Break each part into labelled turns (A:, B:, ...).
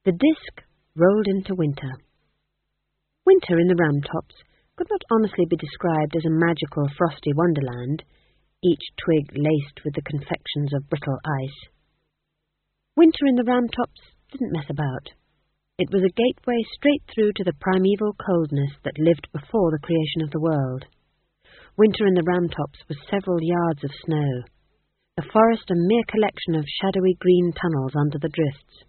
A: The disk rolled into winter. Winter in the Ramtops could not honestly be described as a magical, frosty wonderland, each twig laced with the confections of brittle ice. Winter in the Ramtops didn't mess about. It was a gateway straight through to the primeval coldness that lived before the creation of the world. Winter in the Ramtops was several yards of snow, the forest a mere collection of shadowy green tunnels under the drifts.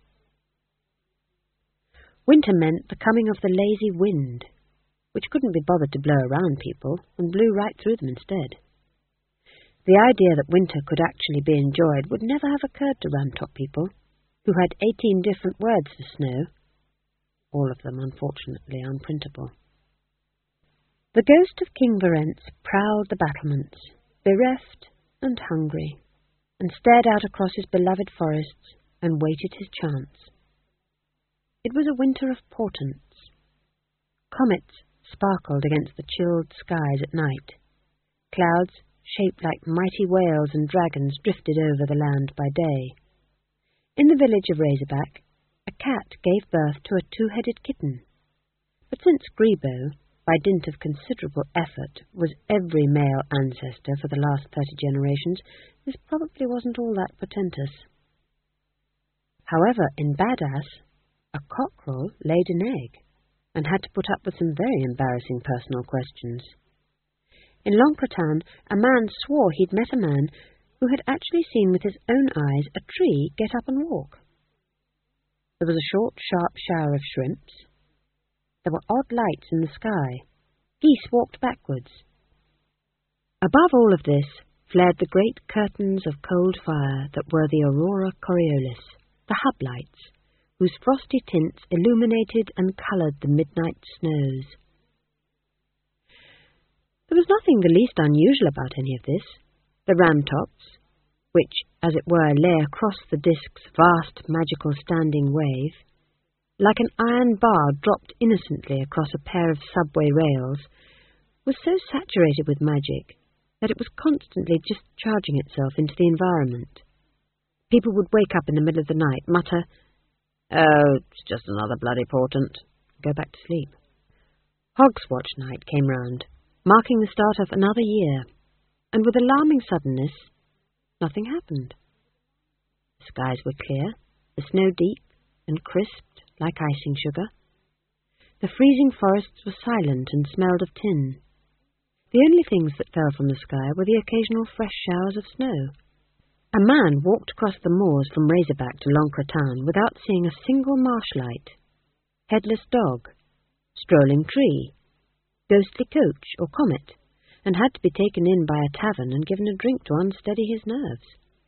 A: Winter meant the coming of the lazy wind, which couldn't be bothered to blow around people and blew right through them instead. The idea that winter could actually be enjoyed would never have occurred to Ramtop people, who had 18 different words for snow, all of them unfortunately unprintable. The ghost of King Verence prowled the battlements, bereft and hungry, and stared out across his beloved forests and waited his chance. It was a winter of portents. Comets sparkled against the chilled skies at night. Clouds shaped like mighty whales and dragons drifted over the land by day. In the village of Razorback, a cat gave birth to a two-headed kitten. But since Grebo, by dint of considerable effort, was every male ancestor for the last 30 generations, this probably wasn't all that portentous. However, in Badass, a cockerel laid an egg, and had to put up with some very embarrassing personal questions. In Loncrotan, a man swore he'd met a man who had actually seen with his own eyes a tree get up and walk. There was a short, sharp shower of shrimps. There were odd lights in the sky. Geese walked backwards. Above all of this flared the great curtains of cold fire that were the Aurora Coriolis, the hub lights, whose frosty tints illuminated and coloured the midnight snows. There was nothing the least unusual about any of this. The Ramtops, which, as it were, lay across the disk's vast magical standing wave, like an iron bar dropped innocently across a pair of subway rails, was so saturated with magic that it was constantly discharging itself into the environment. People would wake up in the middle of the night, mutter, "Oh, it's just another bloody portent," and go back to sleep. Hogswatch night came round, marking the start of another year, and with alarming suddenness, nothing happened. The skies were clear, the snow deep and crisped like icing sugar. The freezing forests were silent and smelled of tin. The only things that fell from the sky were the occasional fresh showers of snow. A man walked across the moors from Razorback to Loncrotan without seeing a single marsh light, headless dog, strolling tree, ghostly coach or comet, and had to be taken in by a tavern and given a drink to unsteady his nerves.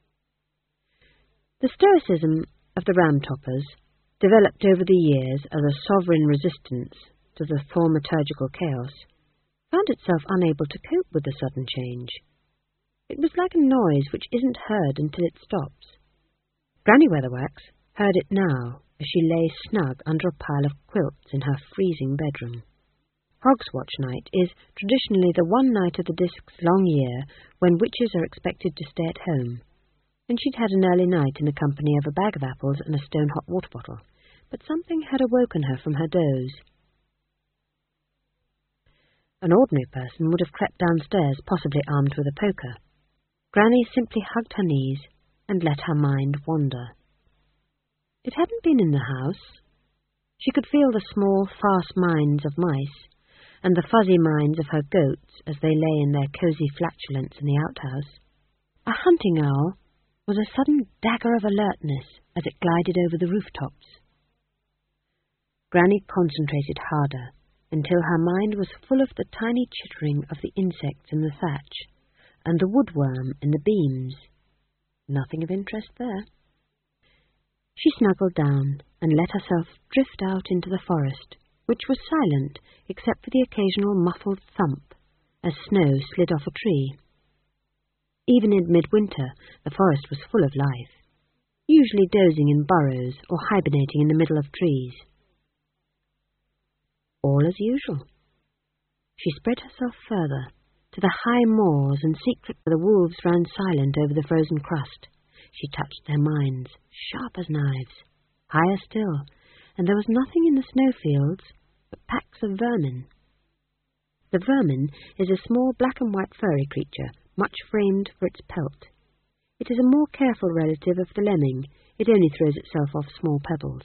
A: The stoicism of the Ramtoppers, developed over the years as a sovereign resistance to the thaumaturgical chaos, found itself unable to cope with the sudden change. It was like a noise which isn't heard until it stops. Granny Weatherwax heard it now as she lay snug under a pile of quilts in her freezing bedroom. Hogswatch night is traditionally the one night of the disk's long year when witches are expected to stay at home, and she'd had an early night in the company of a bag of apples and a stone-hot water bottle, but something had awoken her from her doze. An ordinary person would have crept downstairs, possibly armed with a poker. Granny simply hugged her knees and let her mind wander. It hadn't been in the house. She could feel the small, fast minds of mice, and the fuzzy minds of her goats as they lay in their cosy flatulence in the outhouse. A hunting owl was a sudden dagger of alertness as it glided over the rooftops. Granny concentrated harder until her mind was full of the tiny chittering of the insects in the thatch and the woodworm in the beams. Nothing of interest there. She snuggled down and let herself drift out into the forest, which was silent except for the occasional muffled thump as snow slid off a tree. Even in midwinter, the forest was full of life, usually dozing in burrows or hibernating in the middle of trees. All as usual. She spread herself further, to the high moors and secret where the wolves ran silent over the frozen crust. She touched their minds, sharp as knives. Higher still, and there was nothing in the snowfields but packs of vermin. The vermin is a small black and white furry creature, much framed for its pelt. It is a more careful relative of the lemming. It only throws itself off small pebbles.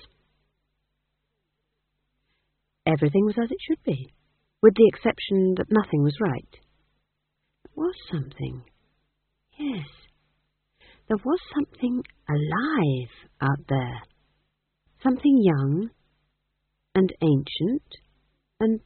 A: Everything was as it should be, with the exception that nothing was right. There was something. Yes, there was something alive out there. Something young and ancient and...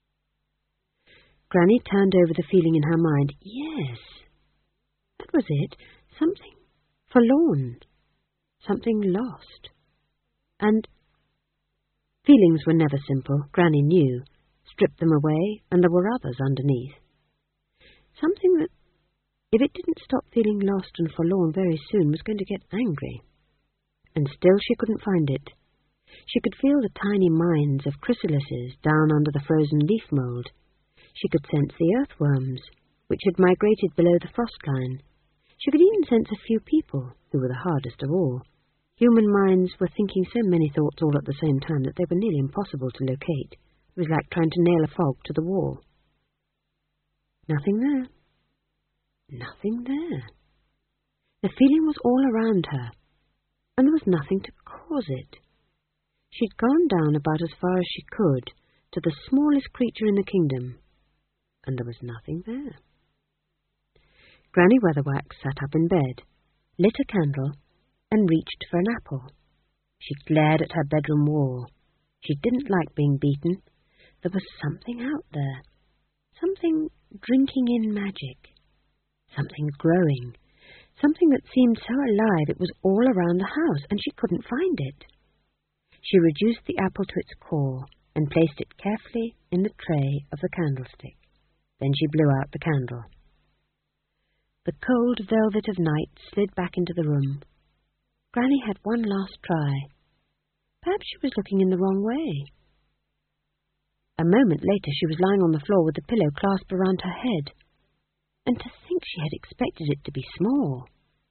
A: Granny turned over the feeling in her mind. Yes, that was it. Something forlorn. Something lost. And feelings were never simple, Granny knew. Strip them away, and there were others underneath. Something that, if it didn't stop feeling lost and forlorn very soon, was going to get angry. And still she couldn't find it. She could feel the tiny mines of chrysalises down under the frozen leaf mould. She could sense the earthworms, which had migrated below the frost line. She could even sense a few people, who were the hardest of all. Human minds were thinking so many thoughts all at the same time that they were nearly impossible to locate. It was like trying to nail a fog to the wall. Nothing there. Nothing there. The feeling was all around her, and there was nothing to cause it. She'd gone down about as far as she could to the smallest creature in the kingdom, and there was nothing there. Granny Weatherwax sat up in bed, lit a candle, and reached for an apple. She glared at her bedroom wall. She didn't like being beaten. There was something out there, something drinking in magic, something growing, something that seemed so alive it was all around the house, and she couldn't find it. She reduced the apple to its core and placed it carefully in the tray of the candlestick. Then she blew out the candle. The cold velvet of night slid back into the room. Granny had one last try. Perhaps she was looking in the wrong way. A moment later she was lying on the floor with the pillow clasped around her head. And to think she had expected it to be small.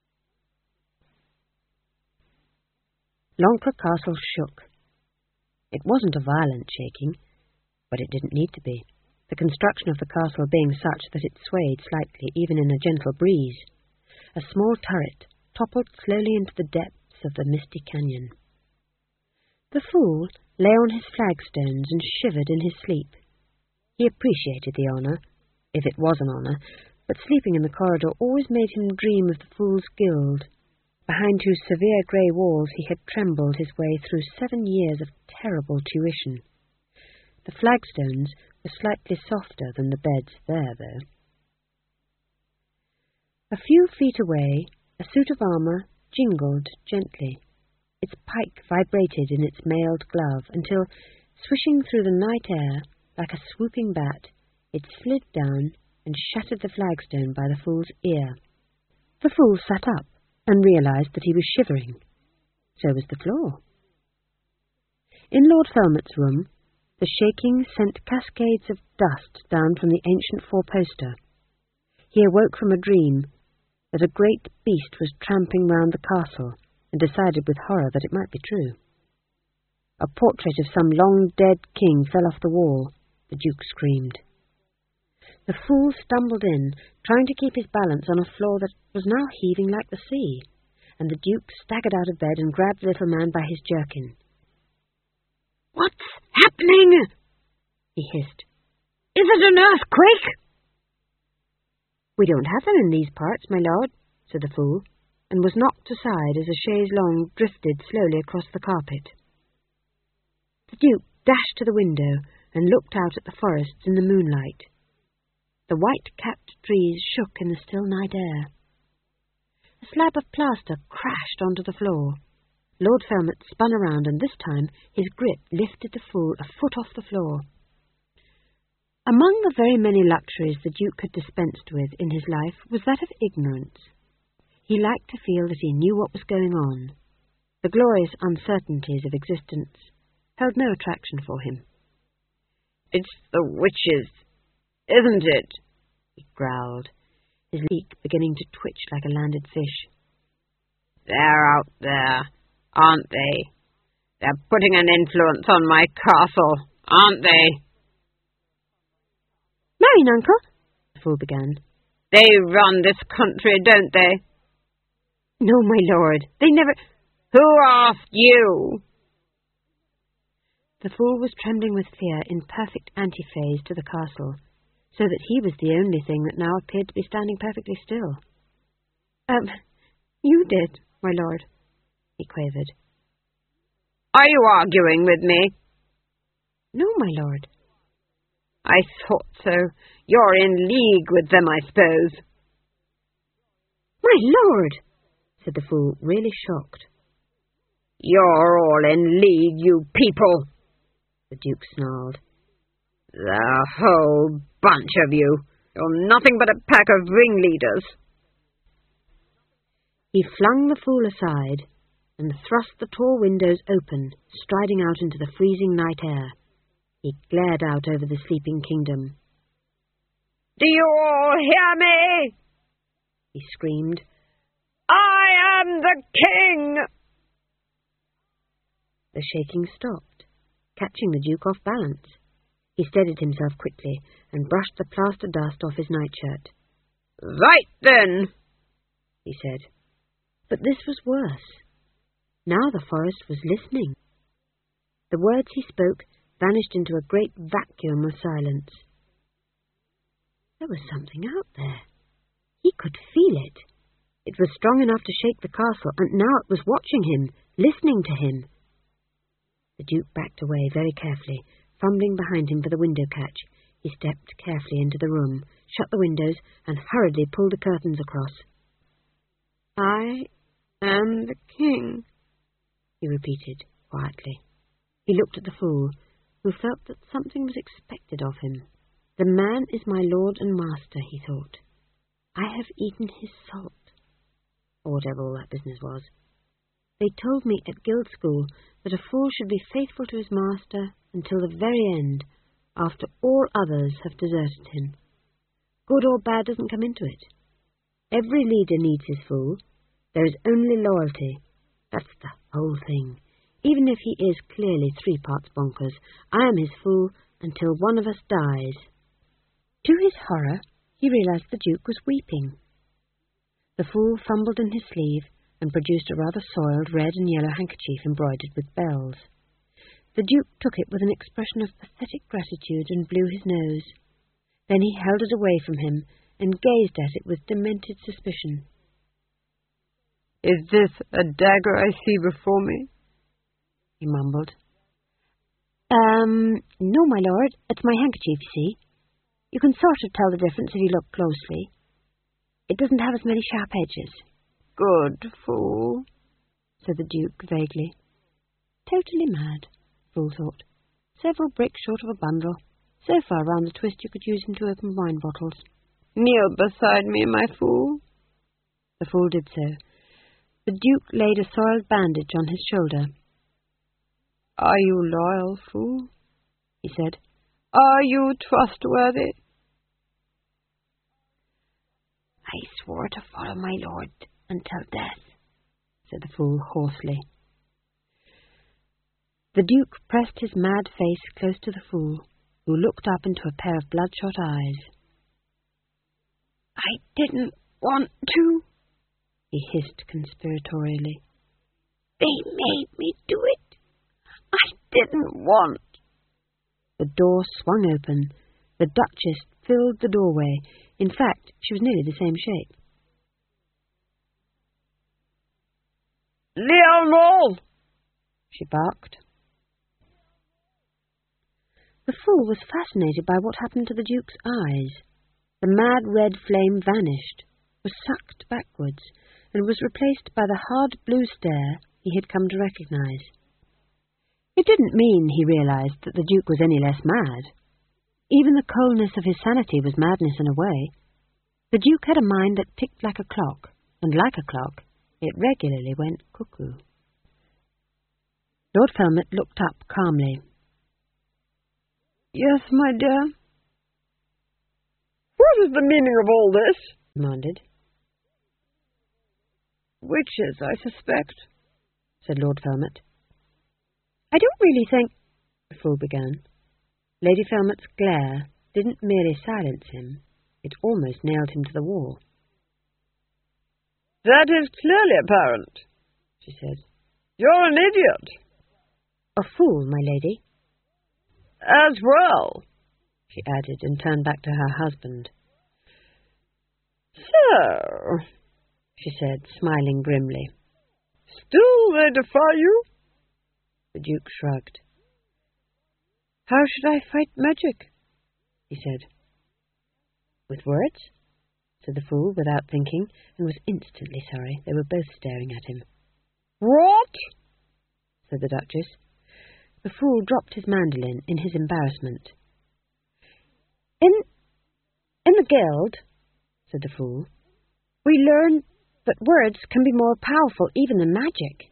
A: Loncre Castle shook. It wasn't a violent shaking, but it didn't need to be, the construction of the castle being such that it swayed slightly even in a gentle breeze. A small turret toppled slowly into the depths of the misty canyon. The fool lay on his flagstones and shivered in his sleep. He appreciated the honour, if it was an honour, but sleeping in the corridor always made him dream of the Fool's Guild, behind whose severe grey walls he had trembled his way through 7 years of terrible tuition. The flagstones were slightly softer than the beds there, though. A few feet away, a suit of armour jingled gently. Its pike vibrated in its mailed glove until, swishing through the night air like a swooping bat, it slid down and shattered the flagstone by the fool's ear. The fool sat up and realized that he was shivering. So was the floor. In Lord Felmet's room, the shaking sent cascades of dust down from the ancient four-poster. He awoke from a dream that a great beast was tramping round the castle, and decided with horror that it might be true. A portrait of some long-dead king fell off the wall. The Duke screamed. The fool stumbled in, trying to keep his balance on a floor that was now heaving like the sea, and the Duke staggered out of bed and grabbed the little man by his jerkin. "What's happening?" he hissed. "Is it an earthquake?" "We don't have them in these parts, my lord," said the fool, and was knocked aside as a chaise longue drifted slowly across the carpet. The Duke dashed to the window and looked out at the forests in the moonlight. The white-capped trees shook in the still night air. A slab of plaster crashed onto the floor. Lord Felmet spun around, and this time his grip lifted the fool a foot off the floor. Among the very many luxuries the Duke had dispensed with in his life was that of ignorance. He liked to feel that he knew what was going on. The glorious uncertainties of existence held no attraction for him. "It's the witches, isn't it?" he growled, his beak beginning to twitch like a landed fish. "They're out there, aren't they?
B: They're putting an influence on my castle, aren't they?
A: Mine, uncle, the fool began.
B: They run this country, don't they?
A: No, my lord, they never...
B: Who asked you?
A: The fool was trembling with fear in perfect antiphase to the castle, so that he was the only thing that now appeared to be standing perfectly still. You did, my lord, he quavered.
B: Are you arguing with me?
A: No, my lord.
B: I thought so. You're in league with them, I suppose.
A: My lord, said the fool, really shocked.
B: You're all in league, you people, the Duke snarled. The whole bunch of you. You're nothing but a pack of ringleaders.
A: He flung the fool aside and thrust the tall windows open, striding out into the freezing night air. He glared out over the sleeping kingdom.
B: Do you all hear me?
A: He screamed.
B: I am the king!
A: The shaking stopped, catching the Duke off balance. He steadied himself quickly and brushed the plaster dust off his nightshirt.
B: Right then,
A: he said. But this was worse. Now the forest was listening. The words he spoke vanished into a great vacuum of silence. There was something out there. He could feel it. It was strong enough to shake the castle, and now it was watching him, listening to him. The Duke backed away very carefully, fumbling behind him for the window catch. He stepped carefully into the room, shut the windows, and hurriedly pulled the curtains across. I am the king, he repeated quietly. He looked at the fool, who felt that something was expected of him. The man is my lord and master, he thought. I have eaten his salt, or whatever all that business was. They told me at guild school that a fool should be faithful to his master until the very end, after all others have deserted him. Good or bad doesn't come into it. Every leader needs his fool. There is only loyalty. That's the whole thing. Even if he is clearly 3 parts bonkers, I am his fool until one of us dies. To his horror, he realized the Duke was weeping. The fool fumbled in his sleeve and produced a rather soiled red and yellow handkerchief embroidered with bells. The Duke took it with an expression of pathetic gratitude and blew his nose. Then he held it away from him and gazed at it with demented suspicion.
B: Is this a dagger I see before me?
A: He mumbled. No, my lord, it's my handkerchief, you see. You can sort of tell the difference if you look closely. It doesn't have as many sharp edges.
B: Good fool,
A: said the Duke vaguely. Totally mad, the fool thought. Several bricks short of a bundle. So far round the twist you could use him to open wine bottles.
B: Kneel beside me, my fool.
A: The fool did so. The Duke laid a soiled bandage on his shoulder.
B: Are you loyal, fool? He said. Are you trustworthy?
A: I swore to follow my lord until death, said the fool hoarsely. The Duke pressed his mad face close to the fool, who looked up into a pair of bloodshot eyes. I didn't want to, he hissed conspiratorially. They made me do it. I didn't want. The door swung open. The Duchess filled the doorway. In fact, she was nearly the same shape.
B: Leonor!
A: She barked. The fool was fascinated by what happened to the Duke's eyes. The mad red flame vanished, was sucked backwards, and was replaced by the hard blue stare he had come to recognize. It didn't mean, he realized, that the Duke was any less mad. Even the coldness of his sanity was madness in a way. The Duke had a mind that ticked like a clock, and like a clock, it regularly went cuckoo. Lord Felmet looked up calmly.
B: Yes, my dear. What is the meaning of all this?
A: He demanded.
B: Witches, I suspect, said Lord Felmet.
A: I don't really think, the fool began. Lady Felmut's glare didn't merely silence him, it almost nailed him to the wall.
B: That is clearly apparent, she said. You're an idiot.
A: A fool, my lady.
B: As well,
A: she added, and turned back to her husband.
B: So,
A: she said, smiling grimly.
B: Still they defy you?
A: The Duke shrugged. How should I fight magic? He said. With words? Said the fool, without thinking, and was instantly sorry. They were both staring at him.
B: What?
A: Said the Duchess. The fool dropped his mandolin in his embarrassment. In the guild, said the fool, we learn that words can be more powerful even than magic.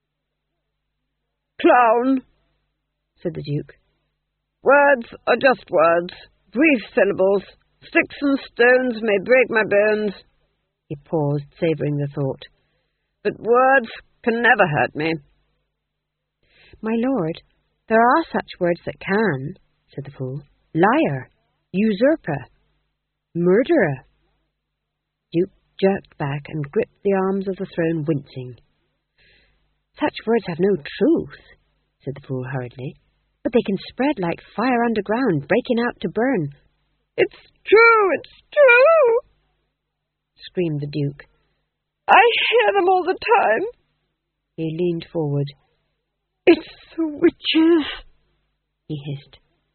B: Clown,
A: said the Duke.
B: Words are just words, brief syllables. Sticks and stones may break my bones.
A: He paused, savouring the thought.
B: But words can never hurt me.
A: My lord, there are such words that can, said the fool. Liar, usurper, murderer. Duke jerked back and gripped the arms of the throne, wincing. Such words have no truth, said the fool hurriedly, but they can spread like fire underground, breaking out to burn.
B: It's true,
A: screamed the Duke.
B: I hear them all the time.
A: He leaned forward.
B: It's the witches,
A: he hissed.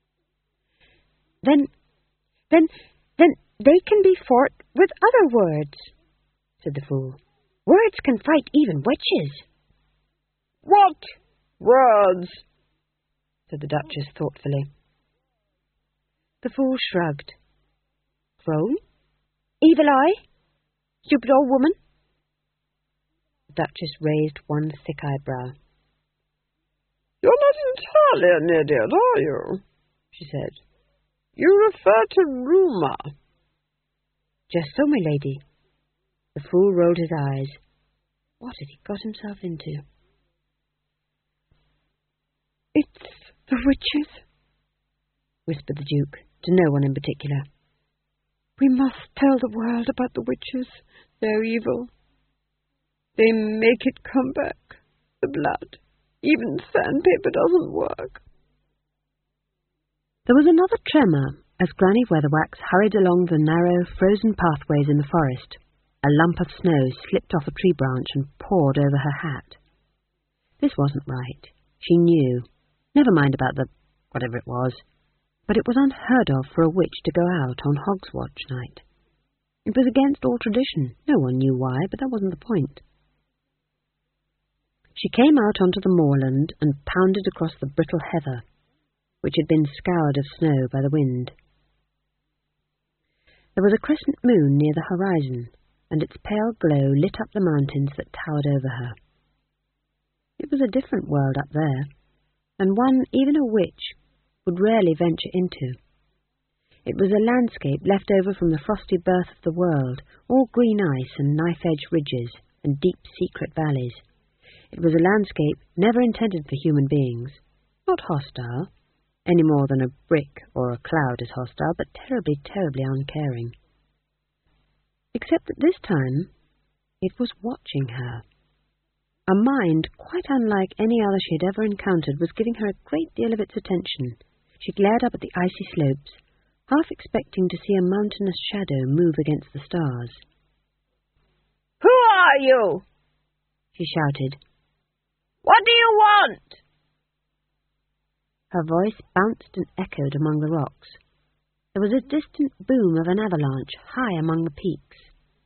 A: Then they can be fought with other words, said the fool. Words can fight even witches.
B: What words?
A: Said the Duchess thoughtfully. The fool shrugged. Crone? Evil eye? Stupid old woman? The Duchess raised one thick eyebrow.
B: You're not entirely an idiot, are you? She said. You refer to rumour.
A: Just so, my lady. The fool rolled his eyes. What had he got himself into?
B: It's the witches,
A: whispered the Duke, to no one in particular.
B: We must tell the world about the witches. They're evil. They make it come back, the blood. Even sandpaper doesn't work.
A: There was another tremor as Granny Weatherwax hurried along the narrow, frozen pathways in the forest. A lump of snow slipped off a tree branch and poured over her hat. This wasn't right. She knew. Never mind about the whatever it was. But it was unheard of for a witch to go out on Hogswatch night. It was against all tradition. No one knew why, but that wasn't the point. She came out onto the moorland and pounded across the brittle heather, which had been scoured of snow by the wind. There was a crescent moon near the horizon, and its pale glow lit up the mountains that towered over her. It was a different world up there, and one even a witch would rarely venture into. It was a landscape left over from the frosty birth of the world, all green ice and knife-edge ridges and deep secret valleys. It was a landscape never intended for human beings, not hostile, any more than a brick or a cloud is hostile, but terribly, terribly uncaring. Except that this time it was watching her. A mind quite unlike any other she had ever encountered was giving her a great deal of its attention. She glared up at the icy slopes, half expecting to see a mountainous shadow move against the stars.
B: Who are you?
A: She shouted.
B: What do you want?
A: Her voice bounced and echoed among the rocks. There was a distant boom of an avalanche high among the peaks.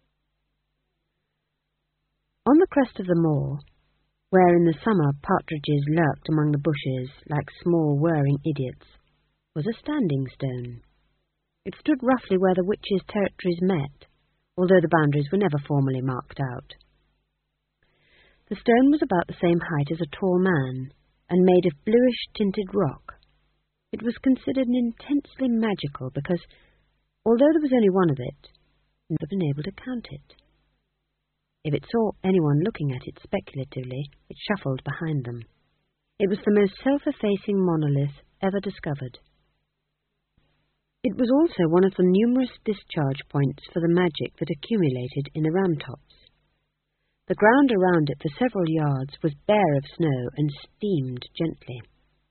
A: On the crest of the moor, where in the summer partridges lurked among the bushes like small whirring idiots, was a standing stone. It stood roughly where the witches' territories met, although the boundaries were never formally marked out. The stone was about the same height as a tall man, and made of bluish-tinted rock. It was considered intensely magical because, although there was only one of it, no one had been able to count it. If it saw anyone looking at it speculatively, it shuffled behind them. It was the most self-effacing monolith ever discovered. It was also one of the numerous discharge points for the magic that accumulated in the Ramtops. The ground around it for several yards was bare of snow and steamed gently.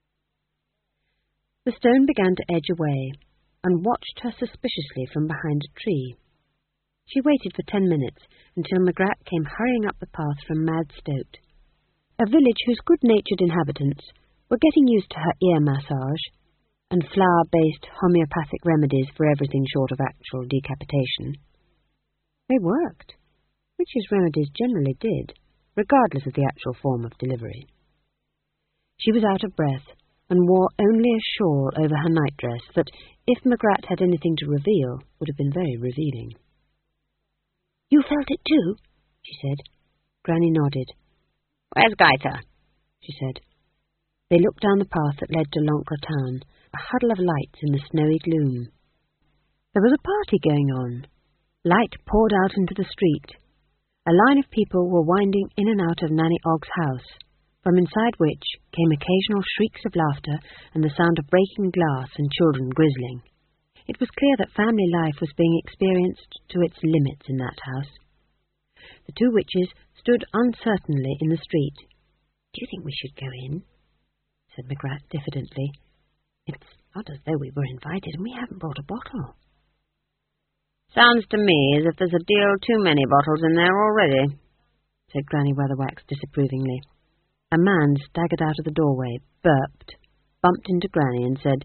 A: The stone began to edge away, and watched her suspiciously from behind a tree. She waited for 10 minutes, until Magrat came hurrying up the path from Madstote, a village whose good-natured inhabitants were getting used to her ear massage and flower-based homeopathic remedies for everything short of actual decapitation. They worked, which his remedies generally did, regardless of the actual form of delivery. She was out of breath, and wore only a shawl over her nightdress that, if Magrat had anything to reveal, would have been very revealing. "You felt it too?" she said. Granny nodded.
B: "Where's Gaita?"
A: she said. They looked down the path that led to Loncre town, a huddle of lights in the snowy gloom. There was a party going on. Light poured out into the street. A line of people were winding in and out of Nanny Ogg's house, from inside which came occasional shrieks of laughter and the sound of breaking glass and children grizzling. It was clear that family life was being experienced to its limits in that house. The two witches stood uncertainly in the street. "Do you think we should go in?" said Magrat diffidently. "It's not as though we were invited, and we haven't brought a bottle."
B: "Sounds to me as if there's a deal too many bottles in there already," said Granny Weatherwax disapprovingly.
A: A man staggered out of the doorway, burped, bumped into Granny, and said,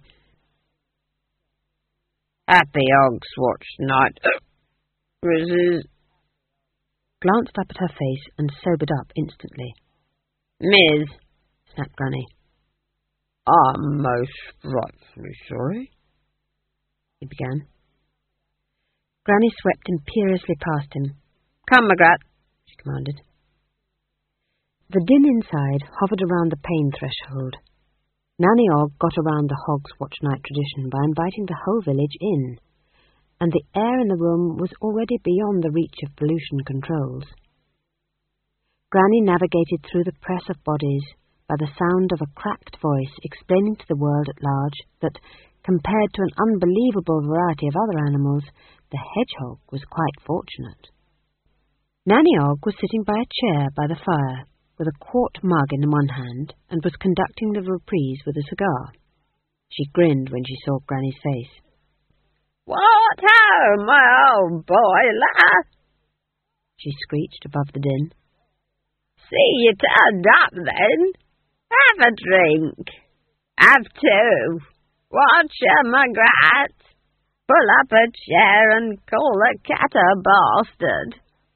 B: "Happy Hogswatch night, Mrs."
A: Glanced up at her face and sobered up instantly.
B: "Miss,"
A: snapped Granny.
B: "I'm most frightfully sorry,"
A: he began. Granny swept imperiously past him.
B: "Come, Magrat,"
A: she commanded. The din inside hovered around the pain threshold. Nanny Ogg got around the Hogswatch night tradition by inviting the whole village in, and the air in the room was already beyond the reach of pollution controls. Granny navigated through the press of bodies by the sound of a cracked voice explaining to the world at large that, compared to an unbelievable variety of other animals, the hedgehog was quite fortunate. Nanny Ogg was sitting by a chair by the fire, with a quart mug in one hand, and was conducting the reprise with a cigar. She grinned when she saw Granny's face.
B: "What ho, my old boiler!"
A: she screeched above the din.
B: "See you turned up, then. Have a drink. Have two. Watch her, Magrat. Pull up a chair and call the cat a bastard."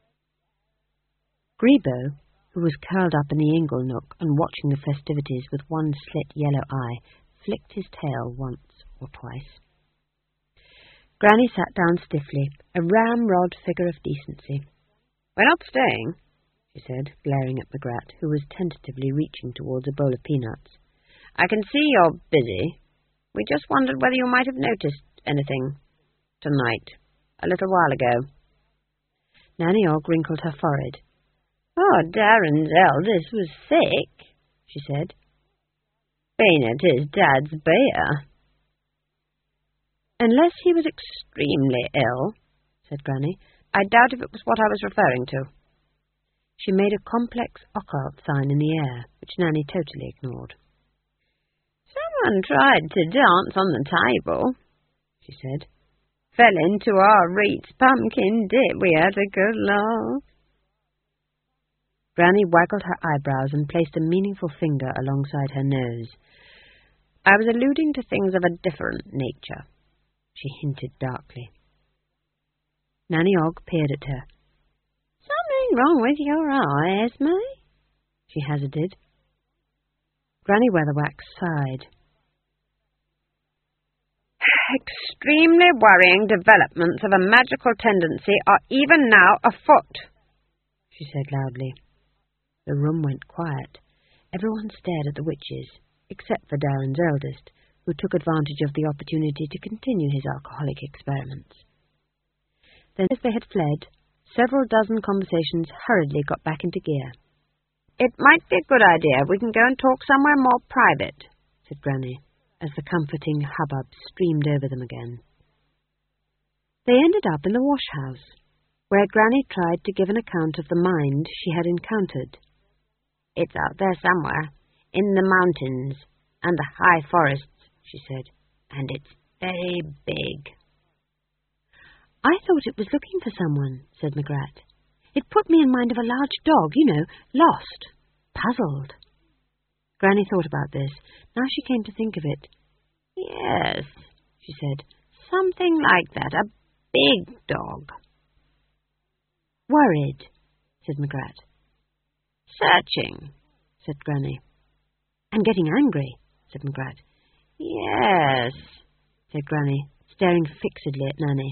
A: Grebo, who was curled up in the ingle nook and watching the festivities with one slit yellow eye, flicked his tail once or twice. Granny sat down stiffly, a ramrod figure of decency.
B: "We're not staying,"
A: she said, glaring at Magrat, who was tentatively reaching towards a bowl of peanuts.
B: "I can see you're busy. We just wondered whether you might have noticed anything tonight, a little while ago."
A: Nanny Ogg wrinkled her forehead.
B: "Oh, Darren's eldest was sick," she said. "Been at his dad's beer." "Unless he was extremely ill," said Granny. "I doubt if it was what I was referring to."
A: She made a complex occult sign in the air, which Nanny totally ignored.
B: "Someone tried to dance on the table," she said. "Fell into our Reed's pumpkin dip. We had a good laugh."
A: Granny waggled her eyebrows and placed a meaningful finger alongside her nose.
B: "I was alluding to things of a different nature," she hinted darkly.
A: Nanny Ogg peered at her.
B: "Something wrong with your eye, Esme?" she hazarded.
A: Granny Weatherwax sighed.
B: "Extremely worrying developments of a magical tendency are even now afoot," she said loudly.
A: The room went quiet. Everyone stared at the witches, except for Darren's eldest, who took advantage of the opportunity to continue his alcoholic experiments. Then, as they had fled, several dozen conversations hurriedly got back into gear.
B: It might be a good idea. We can go and talk somewhere more private,
A: said Granny, as the comforting hubbub streamed over them again. They ended up in the wash-house, where Granny tried to give an account of the mind she had encountered.
B: It's out there somewhere, in the mountains and the high forests, she said, and it's very big.
A: I thought it was looking for someone, said Magrat. It put me in mind of a large dog, lost, puzzled. Granny thought about this. Now she came to think of it.
B: Yes, she said, something like that, a big dog.
A: Worried, said Magrat.
B: Searching,
A: said Granny. And getting angry, said Magrat.
B: Yes,
A: said Granny, staring fixedly at Nanny.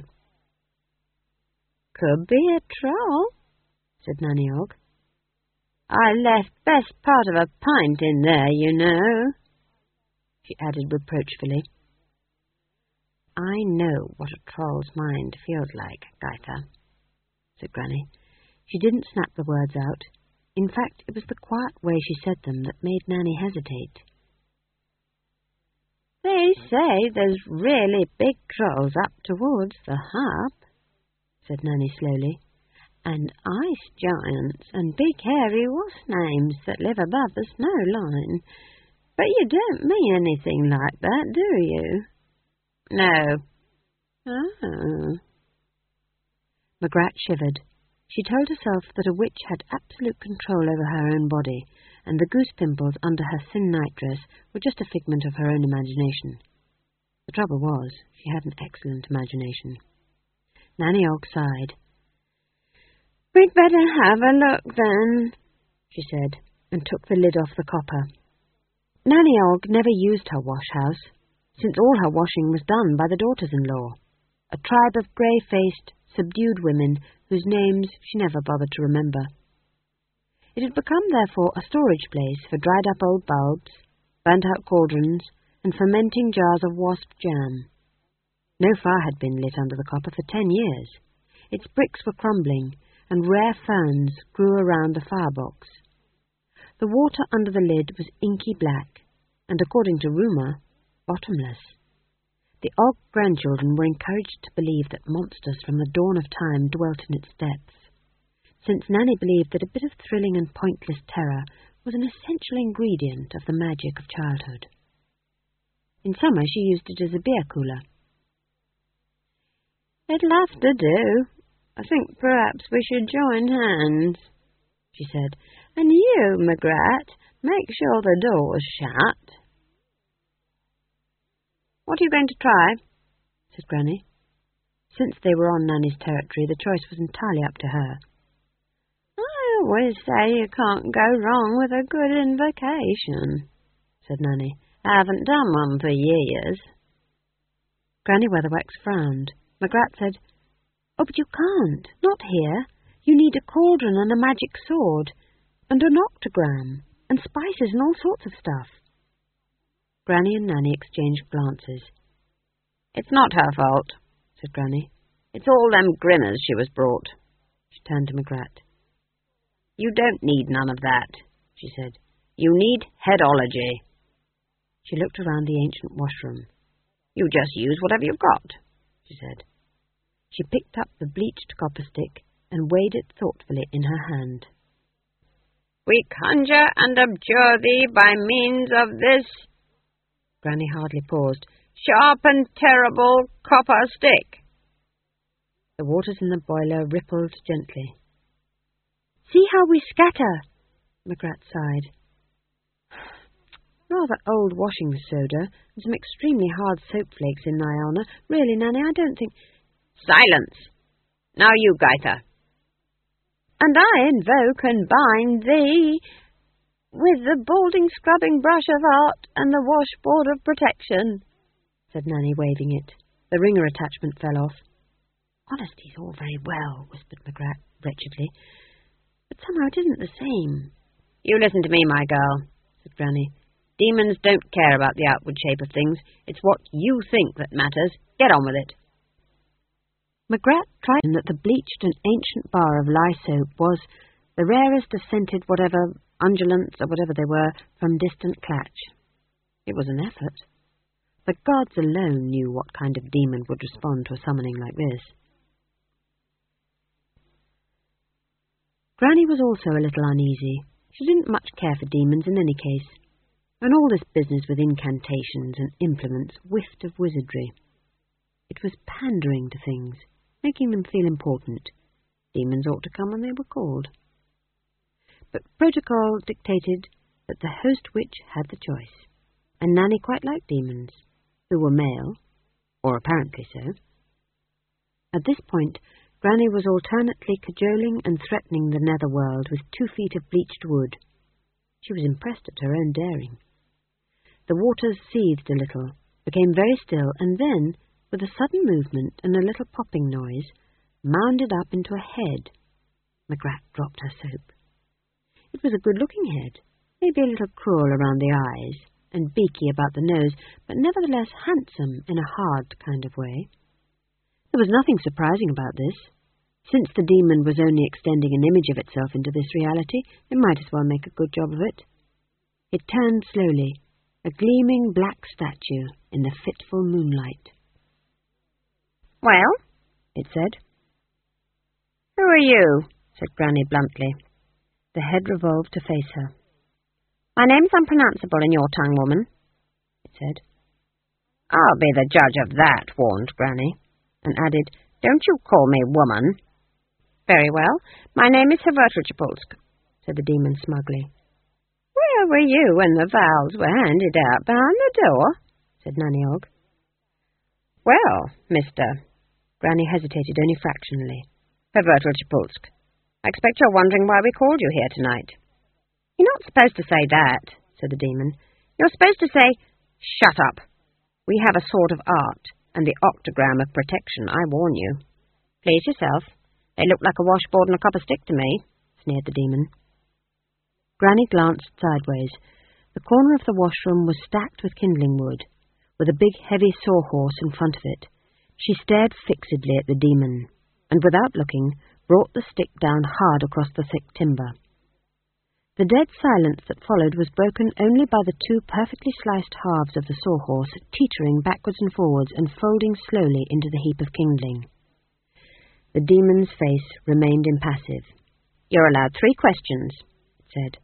B: Could be a troll, said Nanny Og. I left best part of a pint in there, she added reproachfully.
A: I know what a troll's mind feels like, Gaither, said Granny. She didn't snap the words out. In fact, it was the quiet way she said them that made Nanny hesitate.
B: They say there's really big trolls up towards the Harp, said Nanny slowly, and ice giants and big hairy wasp-names that live above the snow line. But you don't mean anything like that, do you? No. Oh.
A: Magrat shivered. She told herself that a witch had absolute control over her own body, and the goose pimples under her thin nightdress were just a figment of her own imagination. The trouble was, she had an excellent imagination. Nanny Og sighed.
B: We'd better have a look, then, she said, and took the lid off the copper.
A: Nanny Og never used her wash-house, since all her washing was done by the daughters-in-law, a tribe of grey-faced, subdued women whose names she never bothered to remember. It had become, therefore, a storage place for dried-up old bulbs, burnt-out cauldrons, and fermenting jars of wasp jam. No fire had been lit under the copper for 10 years. Its bricks were crumbling, and rare ferns grew around the firebox. The water under the lid was inky black, and, according to rumour, bottomless. The Og grandchildren were encouraged to believe that monsters from the dawn of time dwelt in its depths, since Nanny believed that a bit of thrilling and pointless terror was an essential ingredient of the magic of childhood. In summer she used it as a beer cooler.
B: It'll have to do. I think perhaps we should join hands, she said. And you, Magrat, make sure the door's shut. What are you going to try? Said Granny.
A: Since they were on Nanny's territory, the choice was entirely up to her.
B: I always say you can't go wrong with a good invocation, said Nanny. I haven't done one for years.
A: Granny Weatherwax frowned. Magrat said, Oh, but you can't. Not here. You need a cauldron and a magic sword, and an octagram, and spices and all sorts of stuff. Granny and Nanny exchanged glances.
B: It's not her fault, said Granny. It's all them grimmers she was brought.
A: She turned to Magrat.
B: You don't need none of that, she said. You need headology.
A: She looked around the ancient washroom.
B: You just use whatever you've got, she said.
A: She picked up the bleached copper stick and weighed it thoughtfully in her hand.
B: We conjure and abjure thee by means of this,
A: Granny hardly paused,
B: sharp and terrible copper stick.
A: The waters in the boiler rippled gently. See how we scatter, Magrat sighed. Rather old washing soda and some extremely hard soap flakes in thy honour. Really, Nanny, I don't think...
B: Silence! Now you, Gaither. And I invoke and bind thee with the balding scrubbing brush of art and the washboard of protection,
A: said Nanny, waving it. The ringer attachment fell off. Honesty's all very well, whispered Magrat wretchedly, but somehow it isn't the same.
B: You listen to me, my girl, said Granny. Demons don't care about the outward shape of things. It's what you think that matters. Get on with it.
A: Magrat tried that the bleached and ancient bar of lye soap was the rarest of scented whatever undulants, or whatever they were, from distant Clatch. It was an effort. The gods alone knew what kind of demon would respond to a summoning like this. Granny was also a little uneasy. She didn't much care for demons in any case, and all this business with incantations and implements whiffed of wizardry. It was pandering to things, making them feel important. Demons ought to come when they were called. But protocol dictated that the host witch had the choice, and Nanny quite liked demons, who were male, or apparently so. At this point, Granny was alternately cajoling and threatening the netherworld with 2 feet of bleached wood. She was impressed at her own daring. The waters seethed a little, became very still, and then, with a sudden movement and a little popping noise, mounded up into a head. Magrat dropped her soap. It was a good-looking head, maybe a little cruel around the eyes, and beaky about the nose, but nevertheless handsome in a hard kind of way. There was nothing surprising about this. Since the demon was only extending an image of itself into this reality, it might as well make a good job of it. It turned slowly, a gleaming black statue in the fitful moonlight.
B: "Well?"
A: it said.
B: "Who are you?"
A: said Granny bluntly. The head revolved to face her.
B: "My name's unpronounceable in your tongue, woman," it said. "I'll be the judge of that," warned Granny, and added, "Don't you call me woman." "Very well. My name is Hvurtrijpulsk," said the demon smugly. "Where were you when the vows were handed out behind the door?" said Nanny Og. "Well, Mr. Granny hesitated only fractionally. "Hvurtrijpulsk, I expect you're wondering why we called you here tonight." "You're not supposed to say that," said the demon. "You're supposed to say, 'Shut up. We have a sword of art and the octagram of protection, I warn you.' Please yourself. They look like a washboard and a copper stick to me," sneered the demon.
A: Granny glanced sideways. The corner of the washroom was stacked with kindling wood, with a big heavy sawhorse in front of it. She stared fixedly at the demon, and without looking, brought the stick down hard across the thick timber. The dead silence that followed was broken only by the 2 perfectly sliced halves of the sawhorse teetering backwards and forwards and folding slowly into the heap of kindling. The demon's face remained impassive. "You're allowed 3 questions," it said.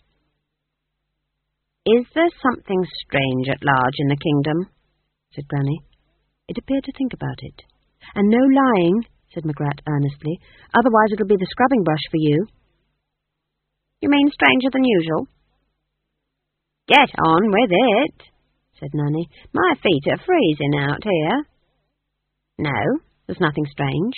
A: "Is there something strange at large in the kingdom?" said Granny. It appeared to think about it. "And no lying," said Magrat earnestly. "Otherwise it'll be the scrubbing brush for you." "You mean stranger than usual?" "Get on with it," said Nanny. "My feet are freezing out here." "No, there's nothing strange."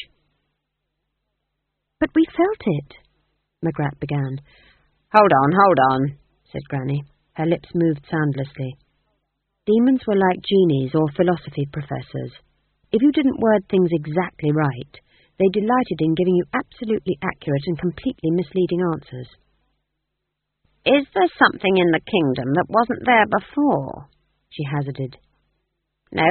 A: "But we felt it," Magrat began.
B: Hold on," said Granny.
A: Her lips moved soundlessly. Demons were like genies or philosophy professors. If you didn't word things exactly right, they delighted in giving you absolutely accurate and completely misleading answers.
B: "Is there something in the kingdom that wasn't there before?" she hazarded. "No."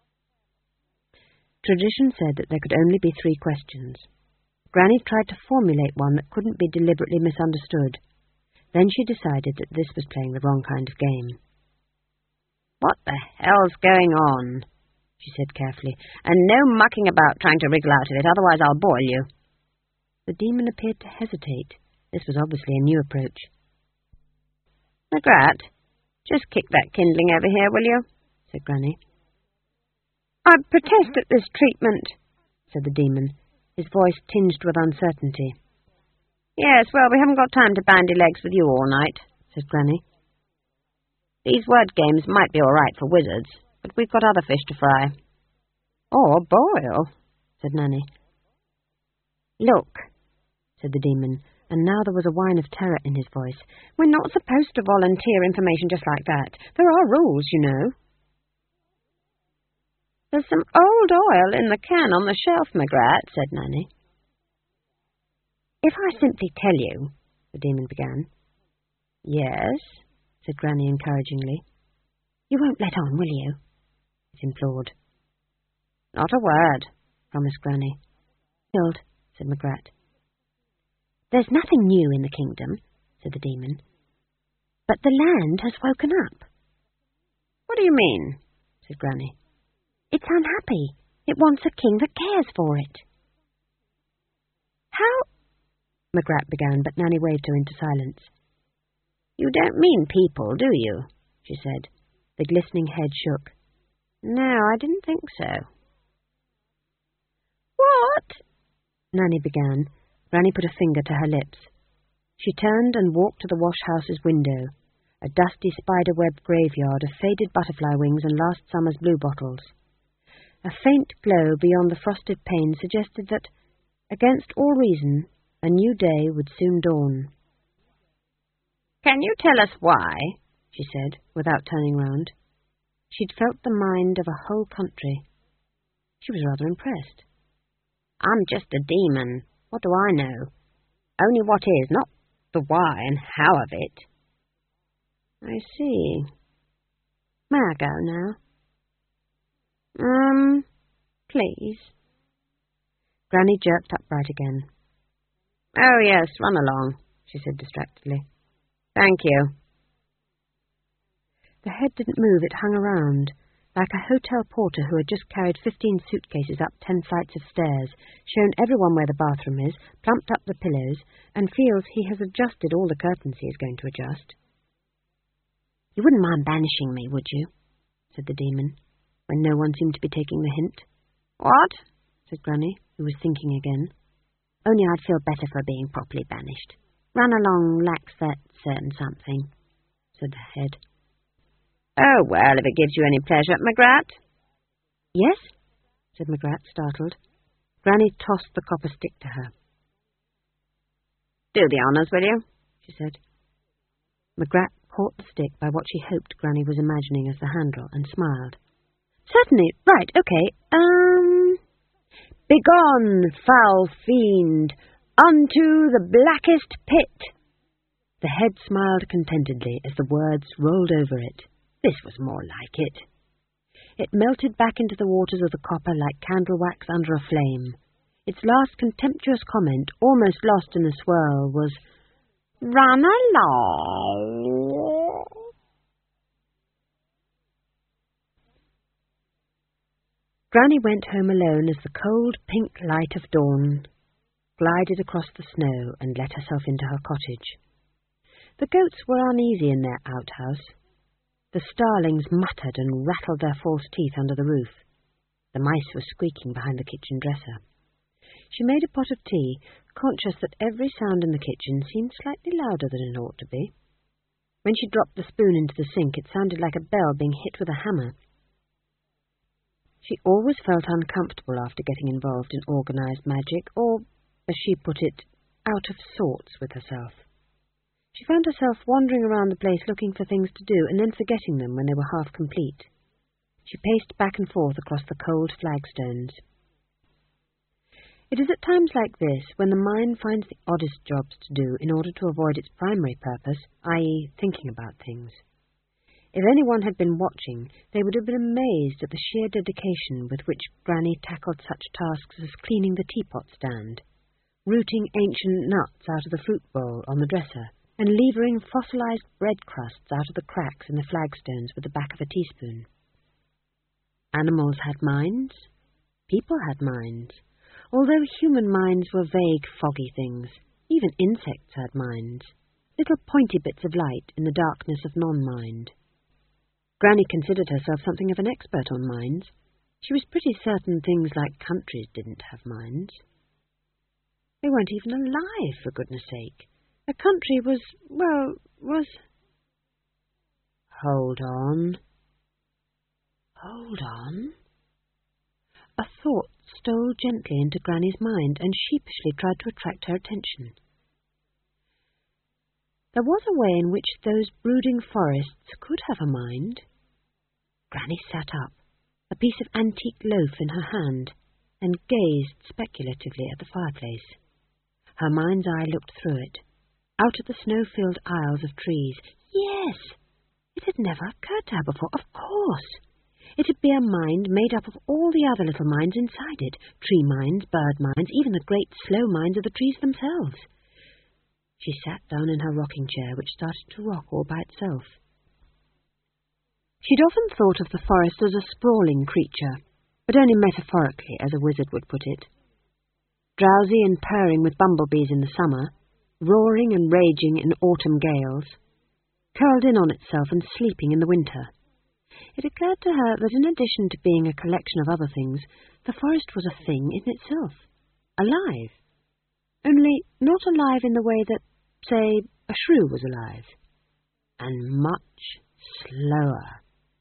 A: Tradition said that there could only be 3 questions. Granny tried to formulate one that couldn't be deliberately misunderstood. Then she decided that this was playing the wrong kind of game.
B: "What the hell's going on?" she said carefully. "And no mucking about trying to wriggle out of it, otherwise I'll boil you."
A: The demon appeared to hesitate. This was obviously a new approach.
B: "Magrat, just kick that kindling over here, will you?" said Granny.
C: "I protest at this treatment,"
A: said the demon, his voice tinged with uncertainty.
B: "Yes, well, we haven't got time to bandy legs with you all night," said Granny. "These word games might be all right for wizards, but we've got other fish to fry."
A: "Or boil," said Nanny.
B: "Look,"
A: said the demon, and now there was a whine of terror in his voice.
B: "We're not supposed to volunteer information just like that. There are rules, you know." "There's some old oil in the can on the shelf, Magrat," said Nanny. "If I simply tell you," the demon began.
A: "Yes," said Granny encouragingly.
B: "You won't let on, will you?"
A: it implored.
B: "Not a word,"
A: promised Granny.
B: "Killed,"
A: said Magrat.
B: "There's nothing new in the kingdom," said the demon.
A: But the land has woken up.
B: What do you mean? Said Granny.
A: It's unhappy. It wants a king that cares for it.
C: How?
A: Magrat began, but Nanny waved her into silence.
B: You don't mean people, do you? She said.
A: The glistening head shook.
B: No, I didn't think so.
C: What?
A: Nanny began. Granny put a finger to her lips. She turned and walked to the wash-house's window, a dusty spider-web graveyard of faded butterfly wings and last summer's bluebottles. A faint glow beyond the frosted pane suggested that, against all reason, a new day would soon dawn.
B: Can you tell us why?
A: She said, without turning round. She'd felt the mind of a whole country. She was rather impressed.
B: I'm just a demon. What do I know? Only what is, not the why and how of it.
A: I see. May I go now? Please. Granny jerked upright again.
B: Oh, yes, run along, she said distractedly. Thank you.
A: The head didn't move, it hung around, like a hotel porter who had just carried 15 suitcases up 10 flights of stairs, shown everyone where the bathroom is, plumped up the pillows, and feels he has adjusted all the curtains he is going to adjust. You wouldn't mind banishing me, would you? Said the demon, when no one seemed to be taking the hint.
B: What?
A: Said Granny, who was thinking again. Only I'd feel better for being properly banished. Run along lacks that certain something, said the head.
B: Oh, well, if it gives you any pleasure, Magrat.
A: Yes, said Magrat, startled. Granny tossed the copper stick to her.
B: Do the honours, will you?
A: She said. Magrat caught the stick by what she hoped Granny was imagining as the handle and smiled. Certainly, right, okay. Begone, foul fiend, unto the blackest pit. The head smiled contentedly as the words rolled over it. This was more like it. It melted back into the waters of the copper like candle wax under a flame. Its last contemptuous comment, almost lost in the swirl, was, "Run along." Granny went home alone as the cold pink light of dawn glided across the snow and let herself into her cottage. The goats were uneasy in their outhouse. The starlings muttered and rattled their false teeth under the roof. The mice were squeaking behind the kitchen dresser. She made a pot of tea, conscious that every sound in the kitchen seemed slightly louder than it ought to be. When she dropped the spoon into the sink, it sounded like a bell being hit with a hammer. She always felt uncomfortable after getting involved in organized magic, or, as she put it, out of sorts with herself. She found herself wandering around the place looking for things to do and then forgetting them when they were half complete. She paced back and forth across the cold flagstones. It is at times like this when the mind finds the oddest jobs to do in order to avoid its primary purpose, i.e. thinking about things. If anyone had been watching, they would have been amazed at the sheer dedication with which Granny tackled such tasks as cleaning the teapot stand, rooting ancient nuts out of the fruit bowl on the dresser, and levering fossilized bread crusts out of the cracks in the flagstones with the back of a teaspoon. Animals had minds. People had minds. Although human minds were vague, foggy things, even insects had minds, little pointy bits of light in the darkness of non-mind. Granny considered herself something of an expert on minds. She was pretty certain things like countries didn't have minds. They weren't even alive, for goodness sake. A country was... Hold on. A thought stole gently into Granny's mind and sheepishly tried to attract her attention. There was a way in which those brooding forests could have a mind. Granny sat up, a piece of antique loaf in her hand, and gazed speculatively at the fireplace. Her mind's eye looked through it, out at the snow-filled aisles of trees. Yes! It had never occurred to her before. Of course! It'd be a mind made up of all the other little minds inside it, tree minds, bird minds, even the great slow minds of the trees themselves. She sat down in her rocking chair, which started to rock all by itself. She'd often thought of the forest as a sprawling creature, but only metaphorically, as a wizard would put it. Drowsy and purring with bumblebees in the summer, roaring and raging in autumn gales, curled in on itself and sleeping in the winter. It occurred to her that in addition to being a collection of other things, the forest was a thing in itself, alive. Only not alive in the way that, say, a shrew was alive, and much slower.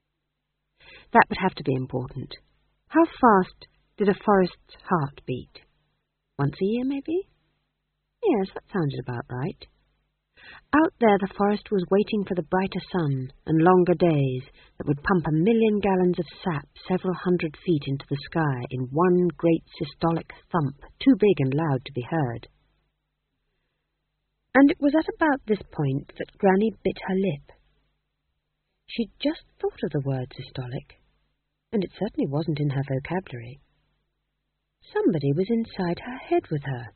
A: That would have to be important. How fast did a forest's heart beat? Once a year, maybe? Yes, that sounded about right. Out there the forest was waiting for the brighter sun and longer days that would pump 1 million gallons of sap several hundred feet into the sky in one great systolic thump, too big and loud to be heard. And it was at about this point that Granny bit her lip. She'd just thought of the word systolic, and it certainly wasn't in her vocabulary. Somebody was inside her head with her.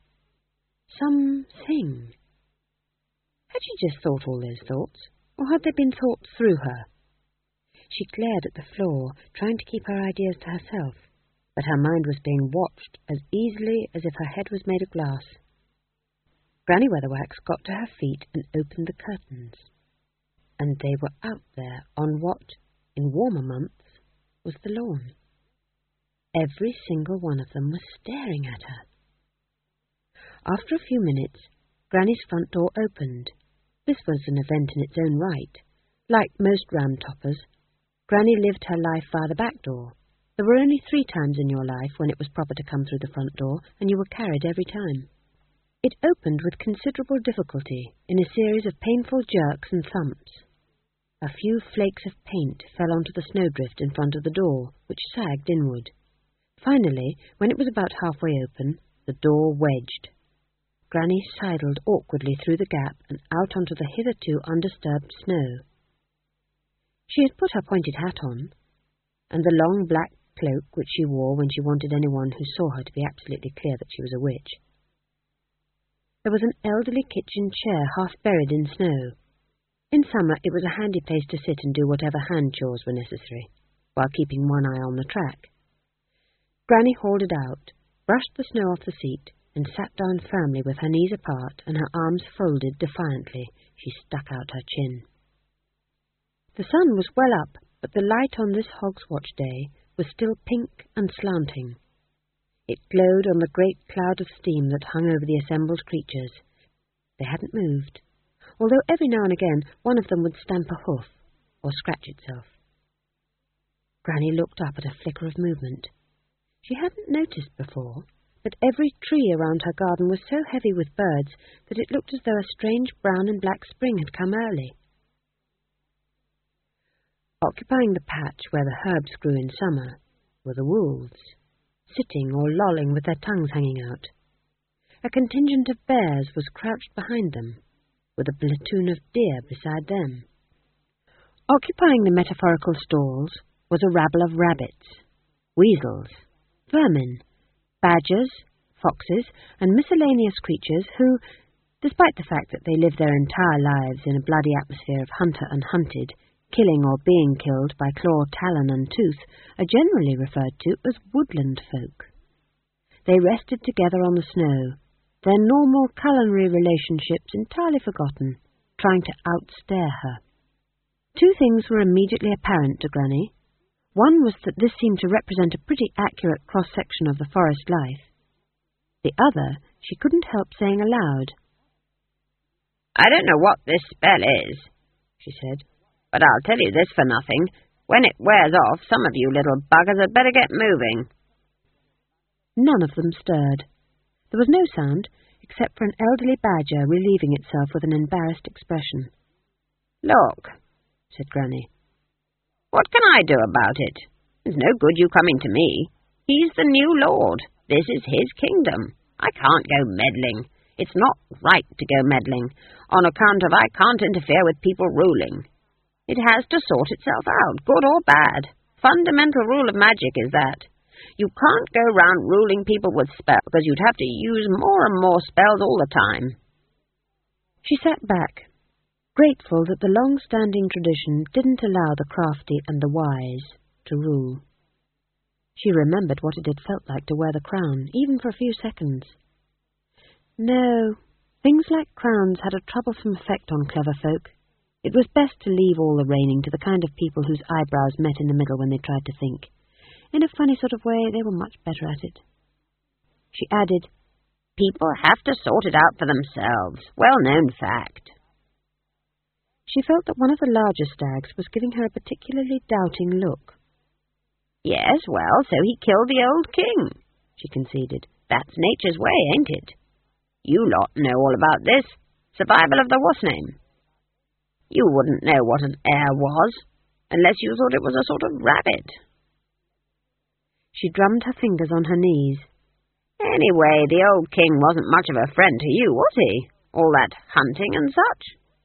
A: Something. Had she just thought all those thoughts, or had they been thought through her? She glared at the floor, trying to keep her ideas to herself, but her mind was being watched as easily as if her head was made of glass. Granny Weatherwax got to her feet and opened the curtains, and they were out there on what, in warmer months, was the lawn. Every single one of them was staring at her. After a few minutes, Granny's front door opened. This was an event in its own right. Like most ram-toppers, Granny lived her life via the back door. There were only 3 times in your life when it was proper to come through the front door, and you were carried every time. It opened with considerable difficulty, in a series of painful jerks and thumps. A few flakes of paint fell onto the snowdrift in front of the door, which sagged inward. Finally, when it was about halfway open, the door wedged. Granny sidled awkwardly through the gap and out onto the hitherto undisturbed snow. She had put her pointed hat on, and the long black cloak which she wore when she wanted anyone who saw her to be absolutely clear that she was a witch. There was an elderly kitchen chair half buried in snow. In summer it was a handy place to sit and do whatever hand chores were necessary, while keeping one eye on the track. Granny hauled it out, brushed the snow off the seat, and sat down firmly with her knees apart and her arms folded defiantly. She stuck out her chin. The sun was well up, but the light on this Hog's Watch day was still pink and slanting. It glowed on the great cloud of steam that hung over the assembled creatures. They hadn't moved, although every now and again one of them would stamp a hoof or scratch itself. Granny looked up at a flicker of movement. She hadn't noticed before, but every tree around her garden was so heavy with birds that it looked as though a strange brown and black spring had come early. Occupying the patch where the herbs grew in summer were the wolves, sitting or lolling with their tongues hanging out. A contingent of bears was crouched behind them, with a platoon of deer beside them. Occupying the metaphorical stalls was a rabble of rabbits, weasels, vermin, badgers, foxes, and miscellaneous creatures who, despite the fact that they lived their entire lives in a bloody atmosphere of hunter and hunted, killing or being killed by claw, talon, and tooth, are generally referred to as woodland folk. They rested together on the snow, their normal culinary relationships entirely forgotten, trying to outstare her. 2 things were immediately apparent to Granny. One was that this seemed to represent a pretty accurate cross-section of the forest life. The other she couldn't help saying aloud.
B: "I don't know what this spell is," she said, "but I'll tell you this for nothing. When it wears off, some of you little buggers had better get moving."
A: None of them stirred. There was no sound, except for an elderly badger relieving itself with an embarrassed expression.
B: "Look," said Granny. "What can I do about it? It's no good you coming to me. He's the new lord. This is his kingdom. I can't go meddling. It's not right to go meddling, on account of I can't interfere with people ruling. It has to sort itself out, good or bad. Fundamental rule of magic is that. You can't go round ruling people with spells, because you'd have to use more and more spells all the time."
A: She sat back, grateful that the long-standing tradition didn't allow the crafty and the wise to rule. She remembered what it had felt like to wear the crown, even for a few seconds. No, things like crowns had a troublesome effect on clever folk. It was best to leave all the reigning to the kind of people whose eyebrows met in the middle when they tried to think. In a funny sort of way, they were much better at it. She added,
B: "People have to sort it out for themselves. Well-known fact."
A: She felt that one of the larger stags was giving her a particularly doubting look.
B: "Yes, well, so he killed the old king," she conceded. "That's nature's way, ain't it? You lot know all about this. Survival of the what's-name. You wouldn't know what an heir was, unless you thought it was a sort of rabbit."
A: She drummed her fingers on her knees.
B: "Anyway, the old king wasn't much of a friend to you, was he? All that hunting and such?"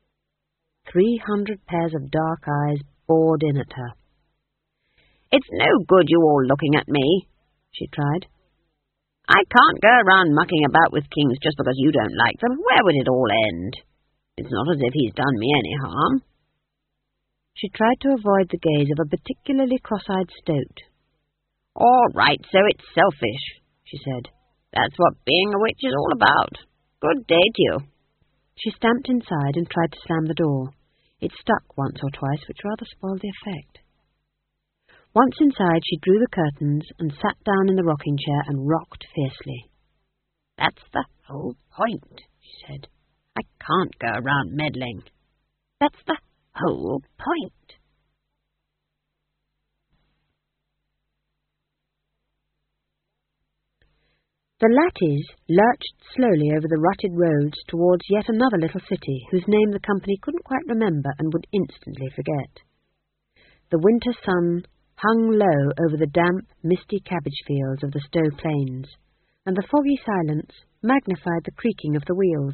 A: 300 pairs of dark eyes bored in at her.
B: "It's no good you all looking at me," she tried. "I can't go around mucking about with kings just because you don't like them. Where would it all end? It's not as if he's done me any harm."
A: She tried to avoid the gaze of a particularly cross-eyed stoat.
B: "All right, so it's selfish," she said. "That's what being a witch is all about. Good day to you."
A: She stamped inside and tried to slam the door. It stuck once or twice, which rather spoiled the effect. Once inside, she drew the curtains and sat down in the rocking chair and rocked fiercely.
B: "That's the whole point," she said. "I can't go around meddling. That's the whole point."
A: The Latties lurched slowly over the rutted roads towards yet another little city, whose name the company couldn't quite remember and would instantly forget. The winter sun hung low over the damp, misty cabbage fields of the Stowe Plains, and the foggy silence magnified the creaking of the wheels.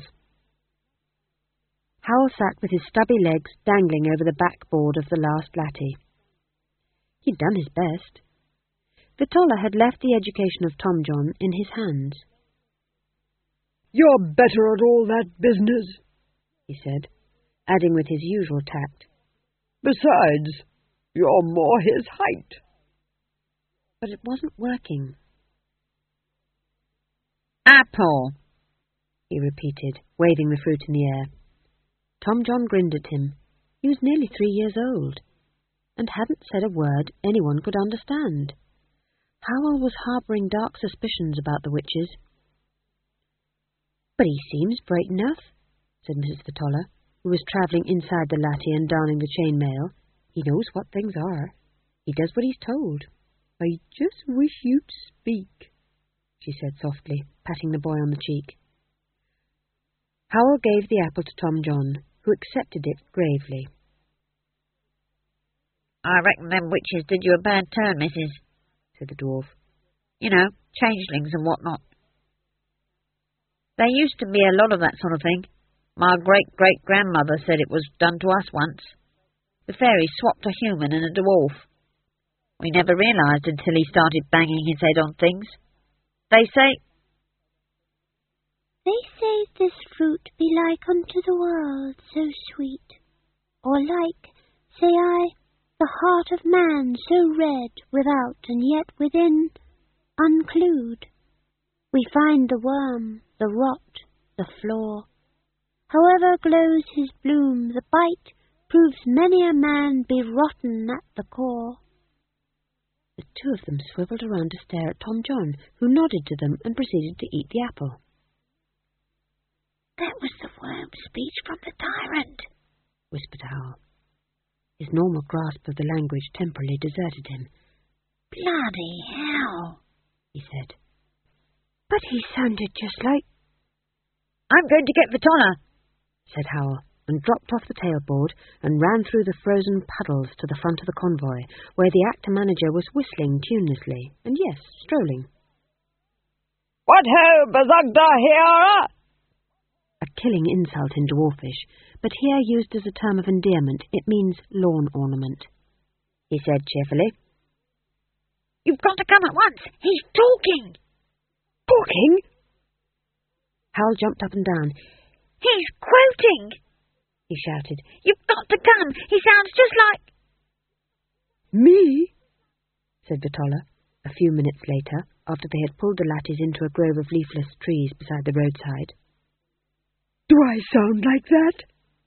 A: Howell sat with his stubby legs dangling over the backboard of the last Lattie. He'd done his best. Vitola had left the education of Tom John in his hands.
D: "You're better at all that business,"
A: he said, adding with his usual tact,
D: "Besides, you're more his height."
A: But it wasn't working.
B: "Apple,"
A: he repeated, waving the fruit in the air. Tom John grinned at him. He was nearly 3 years old, and hadn't said a word anyone could understand. Howell was harbouring dark suspicions about the witches. "But he seems bright enough," said Mrs. Vitola, who was travelling inside the Lattie and darning the chainmail. "He knows what things are. He does what he's told." "I just wish you'd speak," she said softly, patting the boy on the cheek. Howell gave the apple to Tom John, who accepted it gravely.
B: "I reckon them witches did you a bad turn, missus," said the dwarf. "You know, changelings and whatnot. There used to be a lot of that sort of thing. My great-great-grandmother said it was done to us once. The fairies swapped a human and a dwarf. We never realised until he started banging his head on things. They say
E: this fruit be like unto the world, so sweet, or like, say I, the heart of man so red without and yet within unclued. We find the worm, the rot, the flaw. However glows his bloom, the bite proves many a man be rotten at the core."
A: The two of them swiveled around to stare at Tom John, who nodded to them and proceeded to eat the apple.
E: "That was the worm speech from the tyrant,"
A: whispered Howell. His normal grasp of the language temporarily deserted him.
E: "Bloody hell,"
A: he said.
C: "But he sounded just like—"
B: "I'm going to get Vitola,"
A: said Howell, and dropped off the tailboard and ran through the frozen puddles to the front of the convoy, where the actor manager was whistling tunelessly, and yes, strolling.
D: "What ho, Bazagda Heara!"
A: A killing insult in Dwarfish, but here used as a term of endearment, it means lawn ornament. He said cheerfully,
B: "You've got to come at once. He's talking."
D: "Talking?"
A: Hal jumped up and down.
F: He's quoting! He shouted. You've got to come! He sounds just like...
A: Me? Said Vitola, a few minutes later, after they had pulled the latties into a grove of leafless trees beside the roadside.
D: Do I sound like that?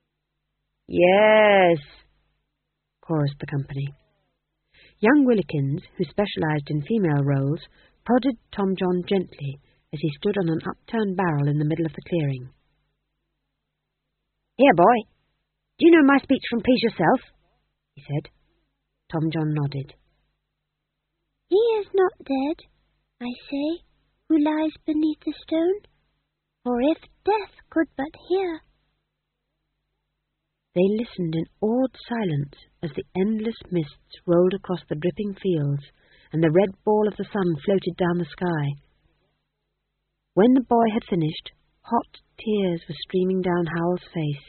A: Yes, chorused the company. Young Willikins, who specialised in female roles, prodded Tom John gently as he stood on an upturned barrel in the middle of the clearing. Here, boy, do you know my speech from Peace Yourself? He said. Tom John nodded.
E: He is not dead, I say, who lies beneath the stone, for if death could but hear.
A: They listened in awed silence as the endless mists rolled across the dripping fields and the red ball of the sun floated down the sky. When the boy had finished, hot tears were streaming down Howell's face.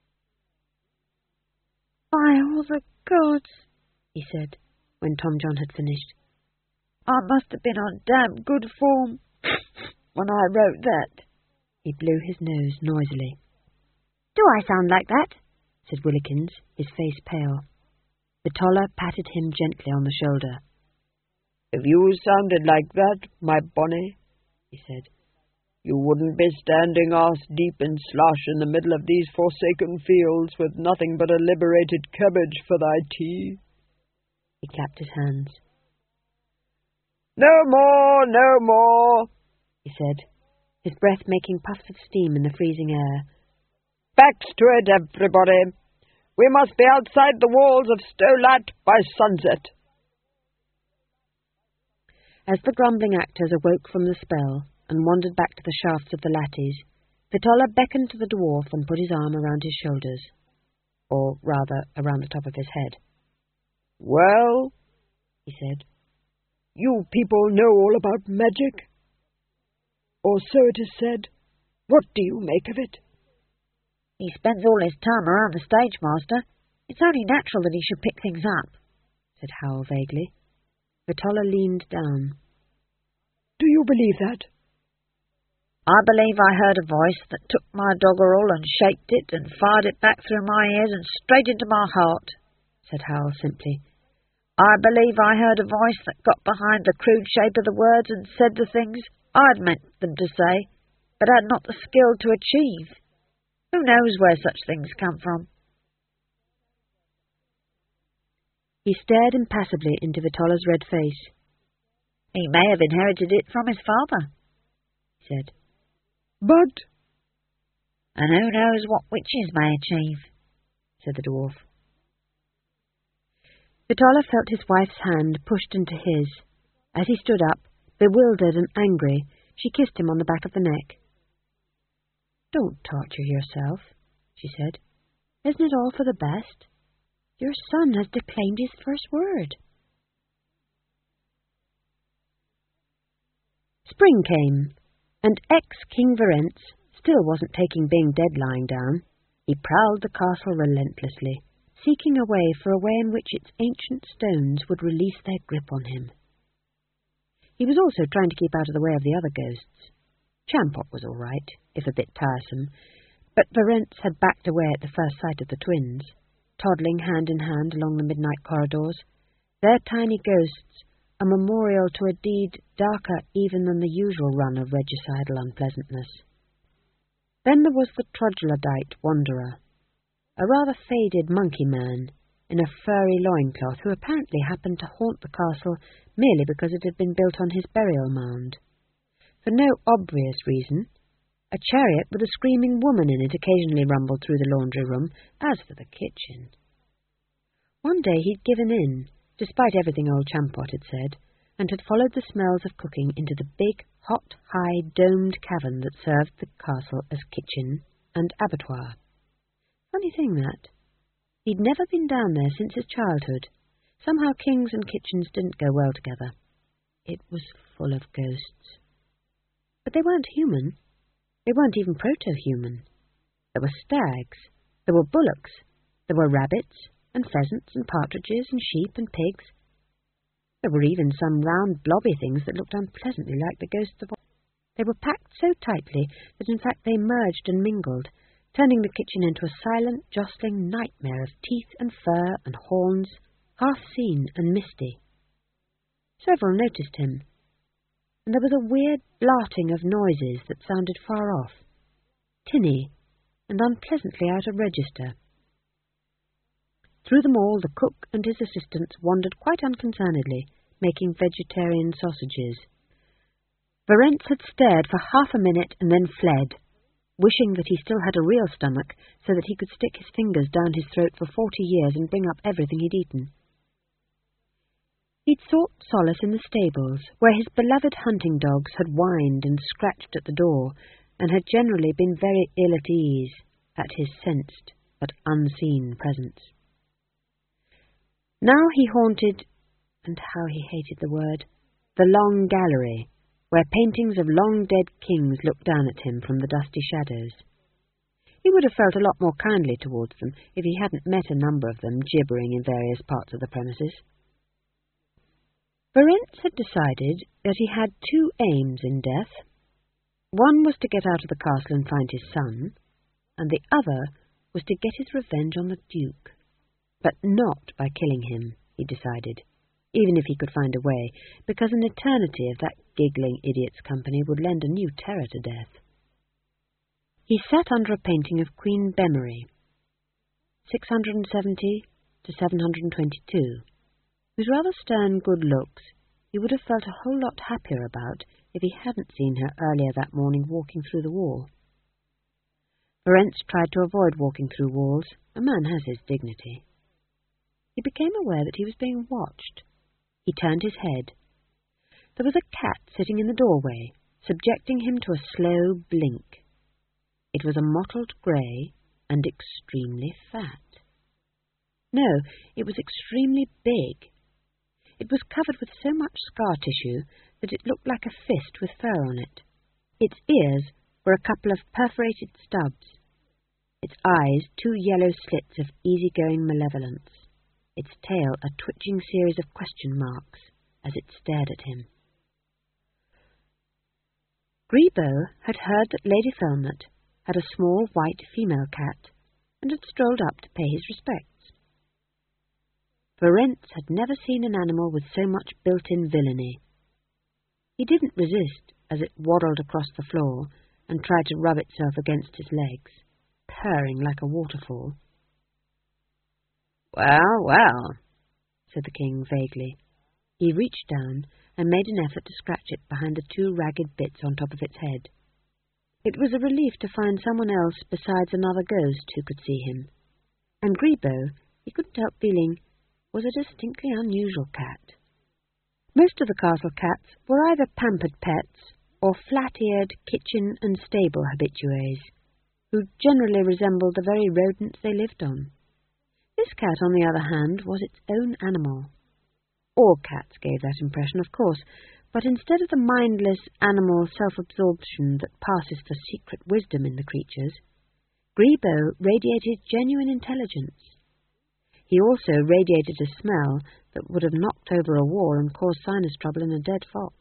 F: By all the gods,
A: he said, when Tom John had finished.
F: I must have been on damn good form when I wrote that.
A: He blew his nose noisily. Do I sound like that? Said Willikins, his face pale. Vitola patted him gently on the shoulder.
D: If you sounded like that, my bonny, he said, you wouldn't be standing arse-deep in slush in the middle of these forsaken fields with nothing but a liberated cabbage for thy tea.
A: He clapped his hands.
D: No more, no more,
A: he said, his breath making puffs of steam in the freezing air.
D: Backs to it, everybody. We must be outside the walls of Stolat by sunset.
A: As the grumbling actors awoke from the spell and wandered back to the shafts of the latties, Vitola beckoned to the dwarf and put his arm around his shoulders, or rather around the top of his head.
D: Well,
A: he said,
D: you people know all about magic. Or so it is said. What do you make of it?
F: He spends all his time around the stage, Master. It's only natural that he should pick things up, said Howell vaguely.
A: Vitola leaned down.
D: Do you believe that?
F: I believe I heard a voice that took my doggerel and shaped it and fired it back through my ears and straight into my heart, said Howell simply. I believe I heard a voice that got behind the crude shape of the words and said the things I'd meant them to say, but had not the skill to achieve. Who knows where such things come from?
A: He stared impassively into Vitola's red face.
F: He may have inherited it from his father, he said.
D: But...
F: And who knows what witches may achieve, said the dwarf.
A: Vitola felt his wife's hand pushed into his. As he stood up, bewildered and angry, she kissed him on the back of the neck. Don't torture yourself, she said. Isn't it all for the best? Your son has declaimed his first word. Spring came, and ex-King Verence still wasn't taking being dead lying down. He prowled the castle relentlessly, seeking a way for a way in which its ancient stones would release their grip on him. He was also trying to keep out of the way of the other ghosts. Champot was all right, if a bit tiresome, but Verence had backed away at the first sight of the twins, toddling hand in hand along the midnight corridors, their tiny ghosts a memorial to a deed darker even than the usual run of regicidal unpleasantness. Then there was the troglodyte wanderer, a rather faded monkey man in a furry loincloth who apparently happened to haunt the castle merely because it had been built on his burial mound. For no obvious reason, a chariot with a screaming woman in it occasionally rumbled through the laundry room. As for the kitchen... One day he'd given in, despite everything old Champot had said, and had followed the smells of cooking into the big, hot, high, domed cavern that served the castle as kitchen and abattoir. Funny thing that. He'd never been down there since his childhood. Somehow kings and kitchens didn't go well together. It was full of ghosts. But they weren't human. They weren't even proto-human. There were stags, there were bullocks, there were rabbits, and pheasants, and partridges, and sheep, and pigs. There were even some round blobby things that looked unpleasantly like the ghosts of... They were packed so tightly that in fact they merged and mingled, turning the kitchen into a silent, jostling nightmare of teeth and fur and horns, half-seen and misty. Several noticed him, and there was a weird blarting of noises that sounded far off, tinny and unpleasantly out of register. Through them all the cook and his assistants wandered quite unconcernedly, making vegetarian sausages. Verence had stared for half a minute and then fled, wishing that he still had a real stomach so that he could stick his fingers down his throat for 40 years and bring up everything he'd eaten. He'd sought solace in the stables, where his beloved hunting dogs had whined and scratched at the door, and had generally been very ill at ease at his sensed but unseen presence. Now he haunted, and how he hated the word, the long gallery, where paintings of long-dead kings looked down at him from the dusty shadows. He would have felt a lot more kindly towards them if he hadn't met a number of them gibbering in various parts of the premises. Verence had decided that he had two aims in death. One was to get out of the castle and find his son, and the other was to get his revenge on the Duke. But not by killing him, he decided, even if he could find a way, because an eternity of that giggling idiot's company would lend a new terror to death. He sat under a painting of Queen Bemery, 670 to 722, whose rather stern good looks he would have felt a whole lot happier about if he hadn't seen her earlier that morning walking through the wall. Verence tried to avoid walking through walls. A man has his dignity. He became aware that he was being watched. He turned his head. There was a cat sitting in the doorway, subjecting him to a slow blink. It was a mottled grey and extremely fat. No, it was extremely big. It was covered with so much scar tissue that it looked like a fist with fur on it. Its ears were a couple of perforated stubs. Its eyes two yellow slits of easy-going malevolence. Its tail a twitching series of question marks as it stared at him. Gribeau had heard that Lady Felmet had a small white female cat, and had strolled up to pay his respects. Verence had never seen an animal with so much built-in villainy. He didn't resist as it waddled across the floor and tried to rub itself against his legs, purring like a waterfall.
B: "Well, well,"
A: said the king vaguely. He reached down and made an effort to scratch it behind the two ragged bits on top of its head. It was a relief to find someone else besides another ghost who could see him, and Gribeau, he couldn't help feeling, was a distinctly unusual cat. Most of the castle cats were either pampered pets or flat-eared kitchen and stable habitués, who generally resembled the very rodents they lived on. This cat, on the other hand, was its own animal. All cats gave that impression, of course, but instead of the mindless animal self-absorption that passes for secret wisdom in the creatures, Gribeau radiated genuine intelligence. He also radiated a smell that would have knocked over a wall and caused sinus trouble in a dead fox.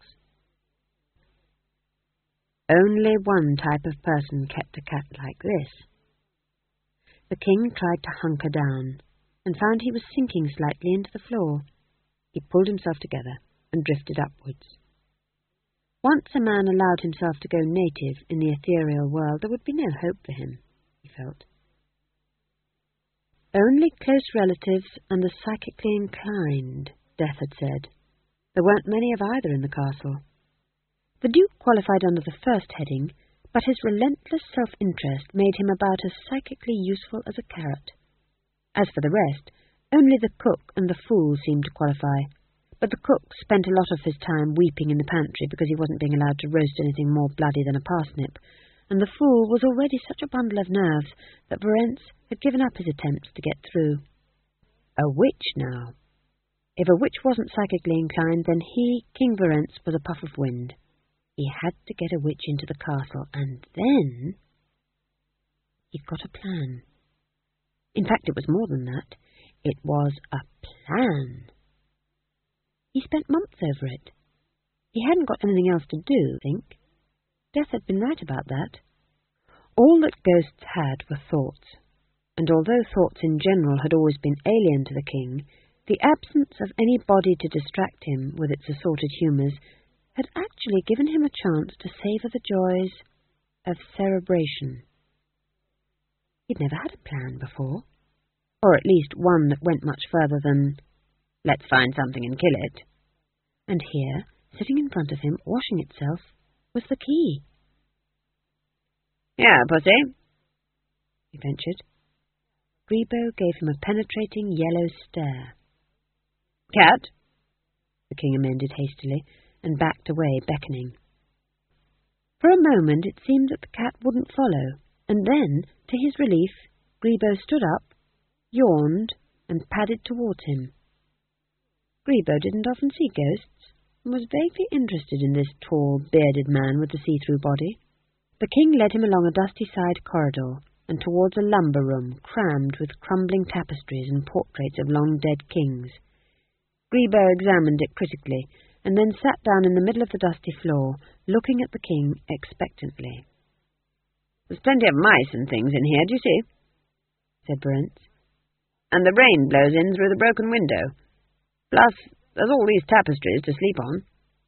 A: Only one type of person kept a cat like this. The king tried to hunker down, and found he was sinking slightly into the floor. He pulled himself together and drifted upwards. Once a man allowed himself to go native in the ethereal world, there would be no hope for him, he felt. Only close relatives and the psychically inclined, Death had said. There weren't many of either in the castle. The Duke qualified under the first heading, but his relentless self-interest made him about as psychically useful as a carrot. As for the rest, only the cook and the fool seemed to qualify, but the cook spent a lot of his time weeping in the pantry because he wasn't being allowed to roast anything more bloody than a parsnip, and the fool was already such a bundle of nerves that Verence had given up his attempts to get through. A witch now. If a witch wasn't psychically inclined, then he, King Verence, was a puff of wind. He had to get a witch into the castle, and then he'd got a plan. In fact, it was more than that. It was a plan. He spent months over it. He hadn't got anything else to do, I think. Death had been right about that. All that ghosts had were thoughts, and although thoughts in general had always been alien to the king, the absence of any body to distract him with its assorted humours had actually given him a chance to savour the joys of cerebration. He'd never had a plan before, or at least one that went much further than, "Let's find something and kill it." And here, sitting in front of him, washing itself, was the key.
B: "Yeah, pussy,"
A: he ventured. Grebo gave him a penetrating yellow stare.
B: "Cat,"
A: the king amended hastily, and backed away, beckoning. For a moment it seemed that the cat wouldn't follow, and then, to his relief, Grebo stood up, yawned, and padded towards him. Grebo didn't often see ghosts, and was vaguely interested in this tall, bearded man with the see-through body. The king led him along a dusty side corridor, and towards a lumber room crammed with crumbling tapestries and portraits of long-dead kings. Grebo examined it critically, and then sat down in the middle of the dusty floor, looking at the king expectantly.
B: "There's plenty of mice and things in here, do you see?"
A: said Brent.
B: "And the rain blows in through the broken window. Plus, there's all these tapestries to sleep on."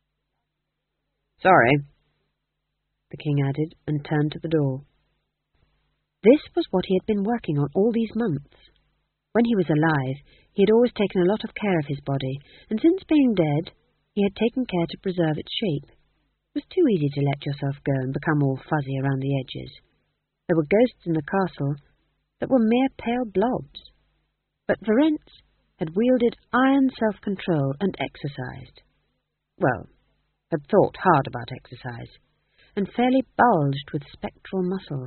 B: "Sorry,"
A: the king added, and turned to the door. This was what he had been working on all these months. When he was alive, he had always taken a lot of care of his body, and since being dead, he had taken care to preserve its shape. It was too easy to let yourself go and become all fuzzy around the edges. There were ghosts in the castle that were mere pale blobs, but Verence had wielded iron self-control and exercised. Well, had thought hard about exercise, and fairly bulged with spectral muscles.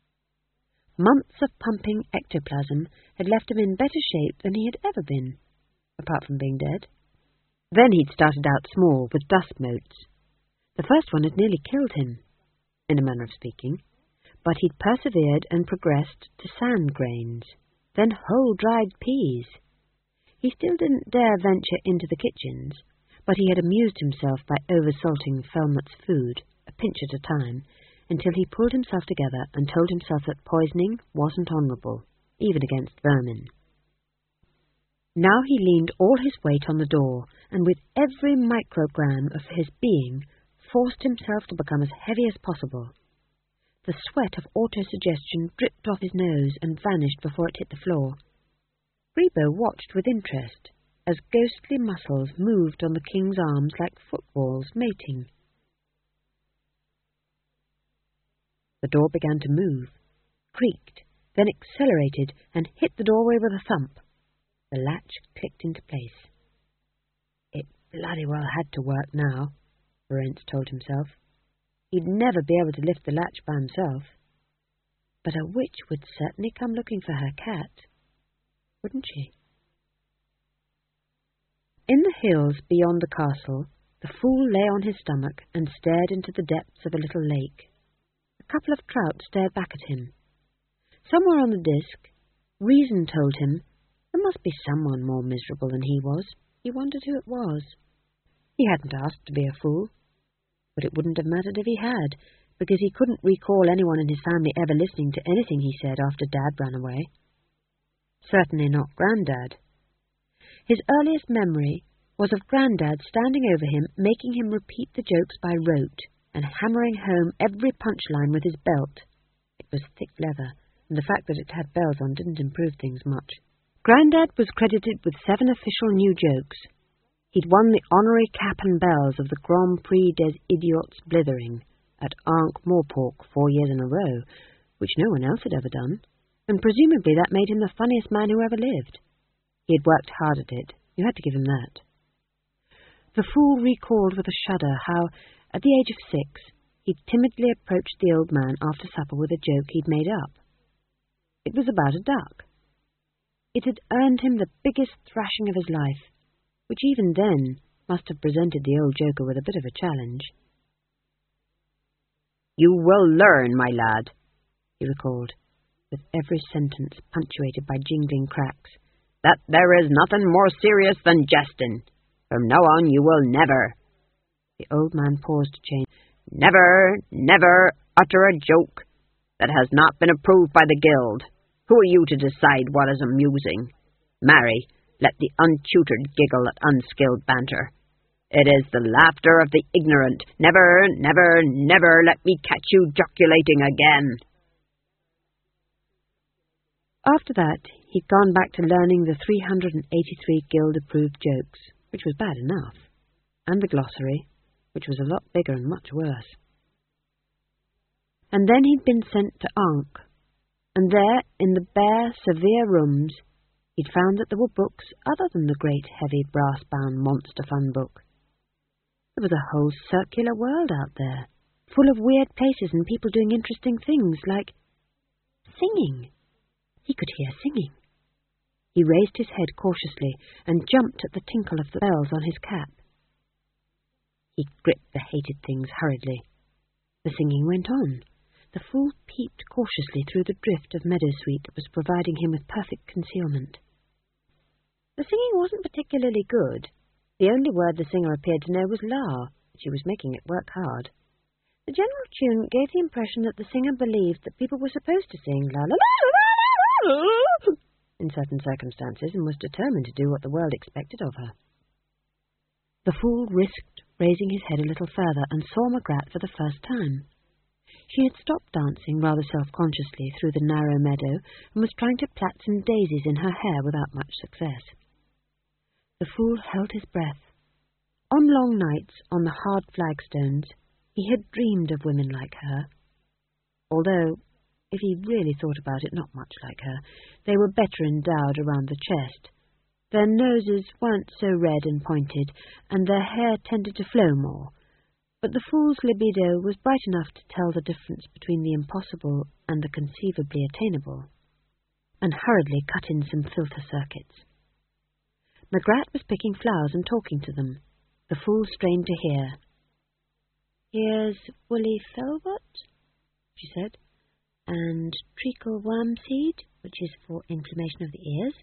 A: Months of pumping ectoplasm had left him in better shape than he had ever been, apart from being dead. Then he'd started out small, with dust motes. The first one had nearly killed him, in a manner of speaking, but he'd persevered and progressed to sand grains, then whole dried peas. He still didn't dare venture into the kitchens, but he had amused himself by over-salting Felmut's food, a pinch at a time, until he pulled himself together and told himself that poisoning wasn't honourable, even against vermin. Now he leaned all his weight on the door, and with every microgram of his being, forced himself to become as heavy as possible. The sweat of autosuggestion dripped off his nose and vanished before it hit the floor. Grebo watched with interest as ghostly muscles moved on the king's arms like footballs mating. The door began to move, creaked, then accelerated and hit the doorway with a thump. The latch clicked into place. It bloody well had to work now, Verence told himself. He'd never be able to lift the latch by himself. But a witch would certainly come looking for her cat, wouldn't she? In the hills beyond the castle, the fool lay on his stomach and stared into the depths of a little lake. A couple of trout stared back at him. Somewhere on the disk, reason told him there must be someone more miserable than he was. He wondered who it was. He hadn't asked to be a fool, but it wouldn't have mattered if he had, because he couldn't recall anyone in his family ever listening to anything he said after Dad ran away. Certainly not Grandad. His earliest memory was of Grandad standing over him, making him repeat the jokes by rote, and hammering home every punchline with his belt. It was thick leather, and the fact that it had bells on didn't improve things much. Grandad was credited with 7 official new jokes. He'd won the honorary cap and bells of the Grand Prix des Idiots Blithering at Ankh-Morpork 4 years in a row, which no one else had ever done, and presumably that made him the funniest man who ever lived. He had worked hard at it. You had to give him that. The fool recalled with a shudder how, at the age of 6, he'd timidly approached the old man after supper with a joke he'd made up. It was about a duck. It had earned him the biggest thrashing of his life, which even then must have presented the old joker with a bit of a challenge.
B: "You will learn, my lad,"
A: he recalled, with every sentence punctuated by jingling cracks,
B: "that there is nothing more serious than jesting. From now on you will never—"
A: The old man paused to change.
B: "Never, never utter a joke That has not been approved by the Guild. Who are you to decide what is amusing? Marry, let the untutored giggle at unskilled banter. It is the laughter of the ignorant. Never, never, never let me catch you joculating again.
A: After that, he'd gone back to learning the 383 Guild-approved jokes, which was bad enough, and the glossary, which was a lot bigger and much worse. And then he'd been sent to Ankh, and there, in the bare, severe rooms, he'd found that there were books other than the great, heavy, brass-bound monster fun book. There was a whole circular world out there, full of weird places and people doing interesting things, like singing. He could hear singing. He raised his head cautiously and jumped at the tinkle of the bells on his cap. He gripped the hated things hurriedly. The singing went on. The fool peeped cautiously through the drift of meadowsweet that was providing him with perfect concealment. The singing wasn't particularly good. The only word the singer appeared to know was la, but she was making it work hard. The general tune gave the impression that the singer believed that people were supposed to sing la la la la la in certain circumstances and was determined to do what the world expected of her. The fool risked raising his head a little further and saw Magrat for the first time. She had stopped dancing rather self-consciously through the narrow meadow and was trying to plait some daisies in her hair without much success. The fool held his breath. On long nights on the hard flagstones, he had dreamed of women like her. Although, if he really thought about it, not much like her. They were better endowed around the chest. Their noses weren't so red and pointed, and their hair tended to flow more. But the fool's libido was bright enough to tell the difference between the impossible and the conceivably attainable, and hurriedly cut in some filter circuits. Magrat was picking flowers and talking to them. The fool strained to hear. "Here's woolly felbot," she said, "and treacle wormseed, which is for inflammation of the ears."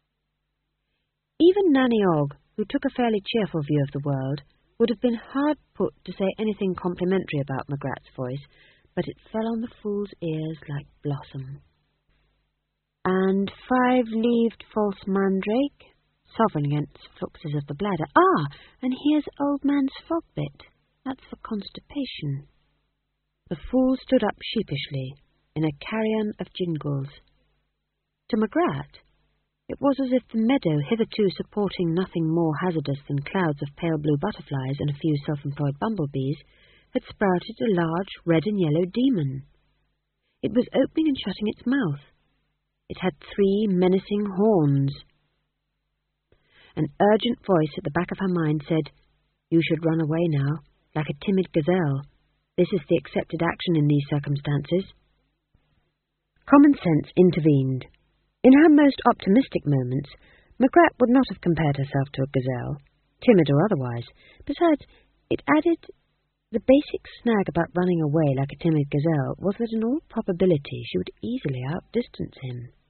A: Even Nanny Og, who took a fairly cheerful view of the world, would have been hard put to say anything complimentary about Magrat's voice, but it fell on the fool's ears like blossom. "And 5-leaved false mandrake, sovereign against fluxes of the bladder. Ah, and here's old man's fogbit. That's for constipation." The fool stood up sheepishly, in a carrion of jingles. To Magrat, it was as if the meadow, hitherto supporting nothing more hazardous than clouds of pale blue butterflies and a few self-employed bumblebees, had sprouted a large red and yellow demon. It was opening and shutting its mouth. It had 3 menacing horns. An urgent voice at the back of her mind said, "You should run away now, like a timid gazelle. This is the accepted action in these circumstances." Common sense intervened. In her most optimistic moments, Magrat would not have compared herself to a gazelle, timid or otherwise. Besides, it added the basic snag about running away like a timid gazelle was that in all probability she would easily outdistance him.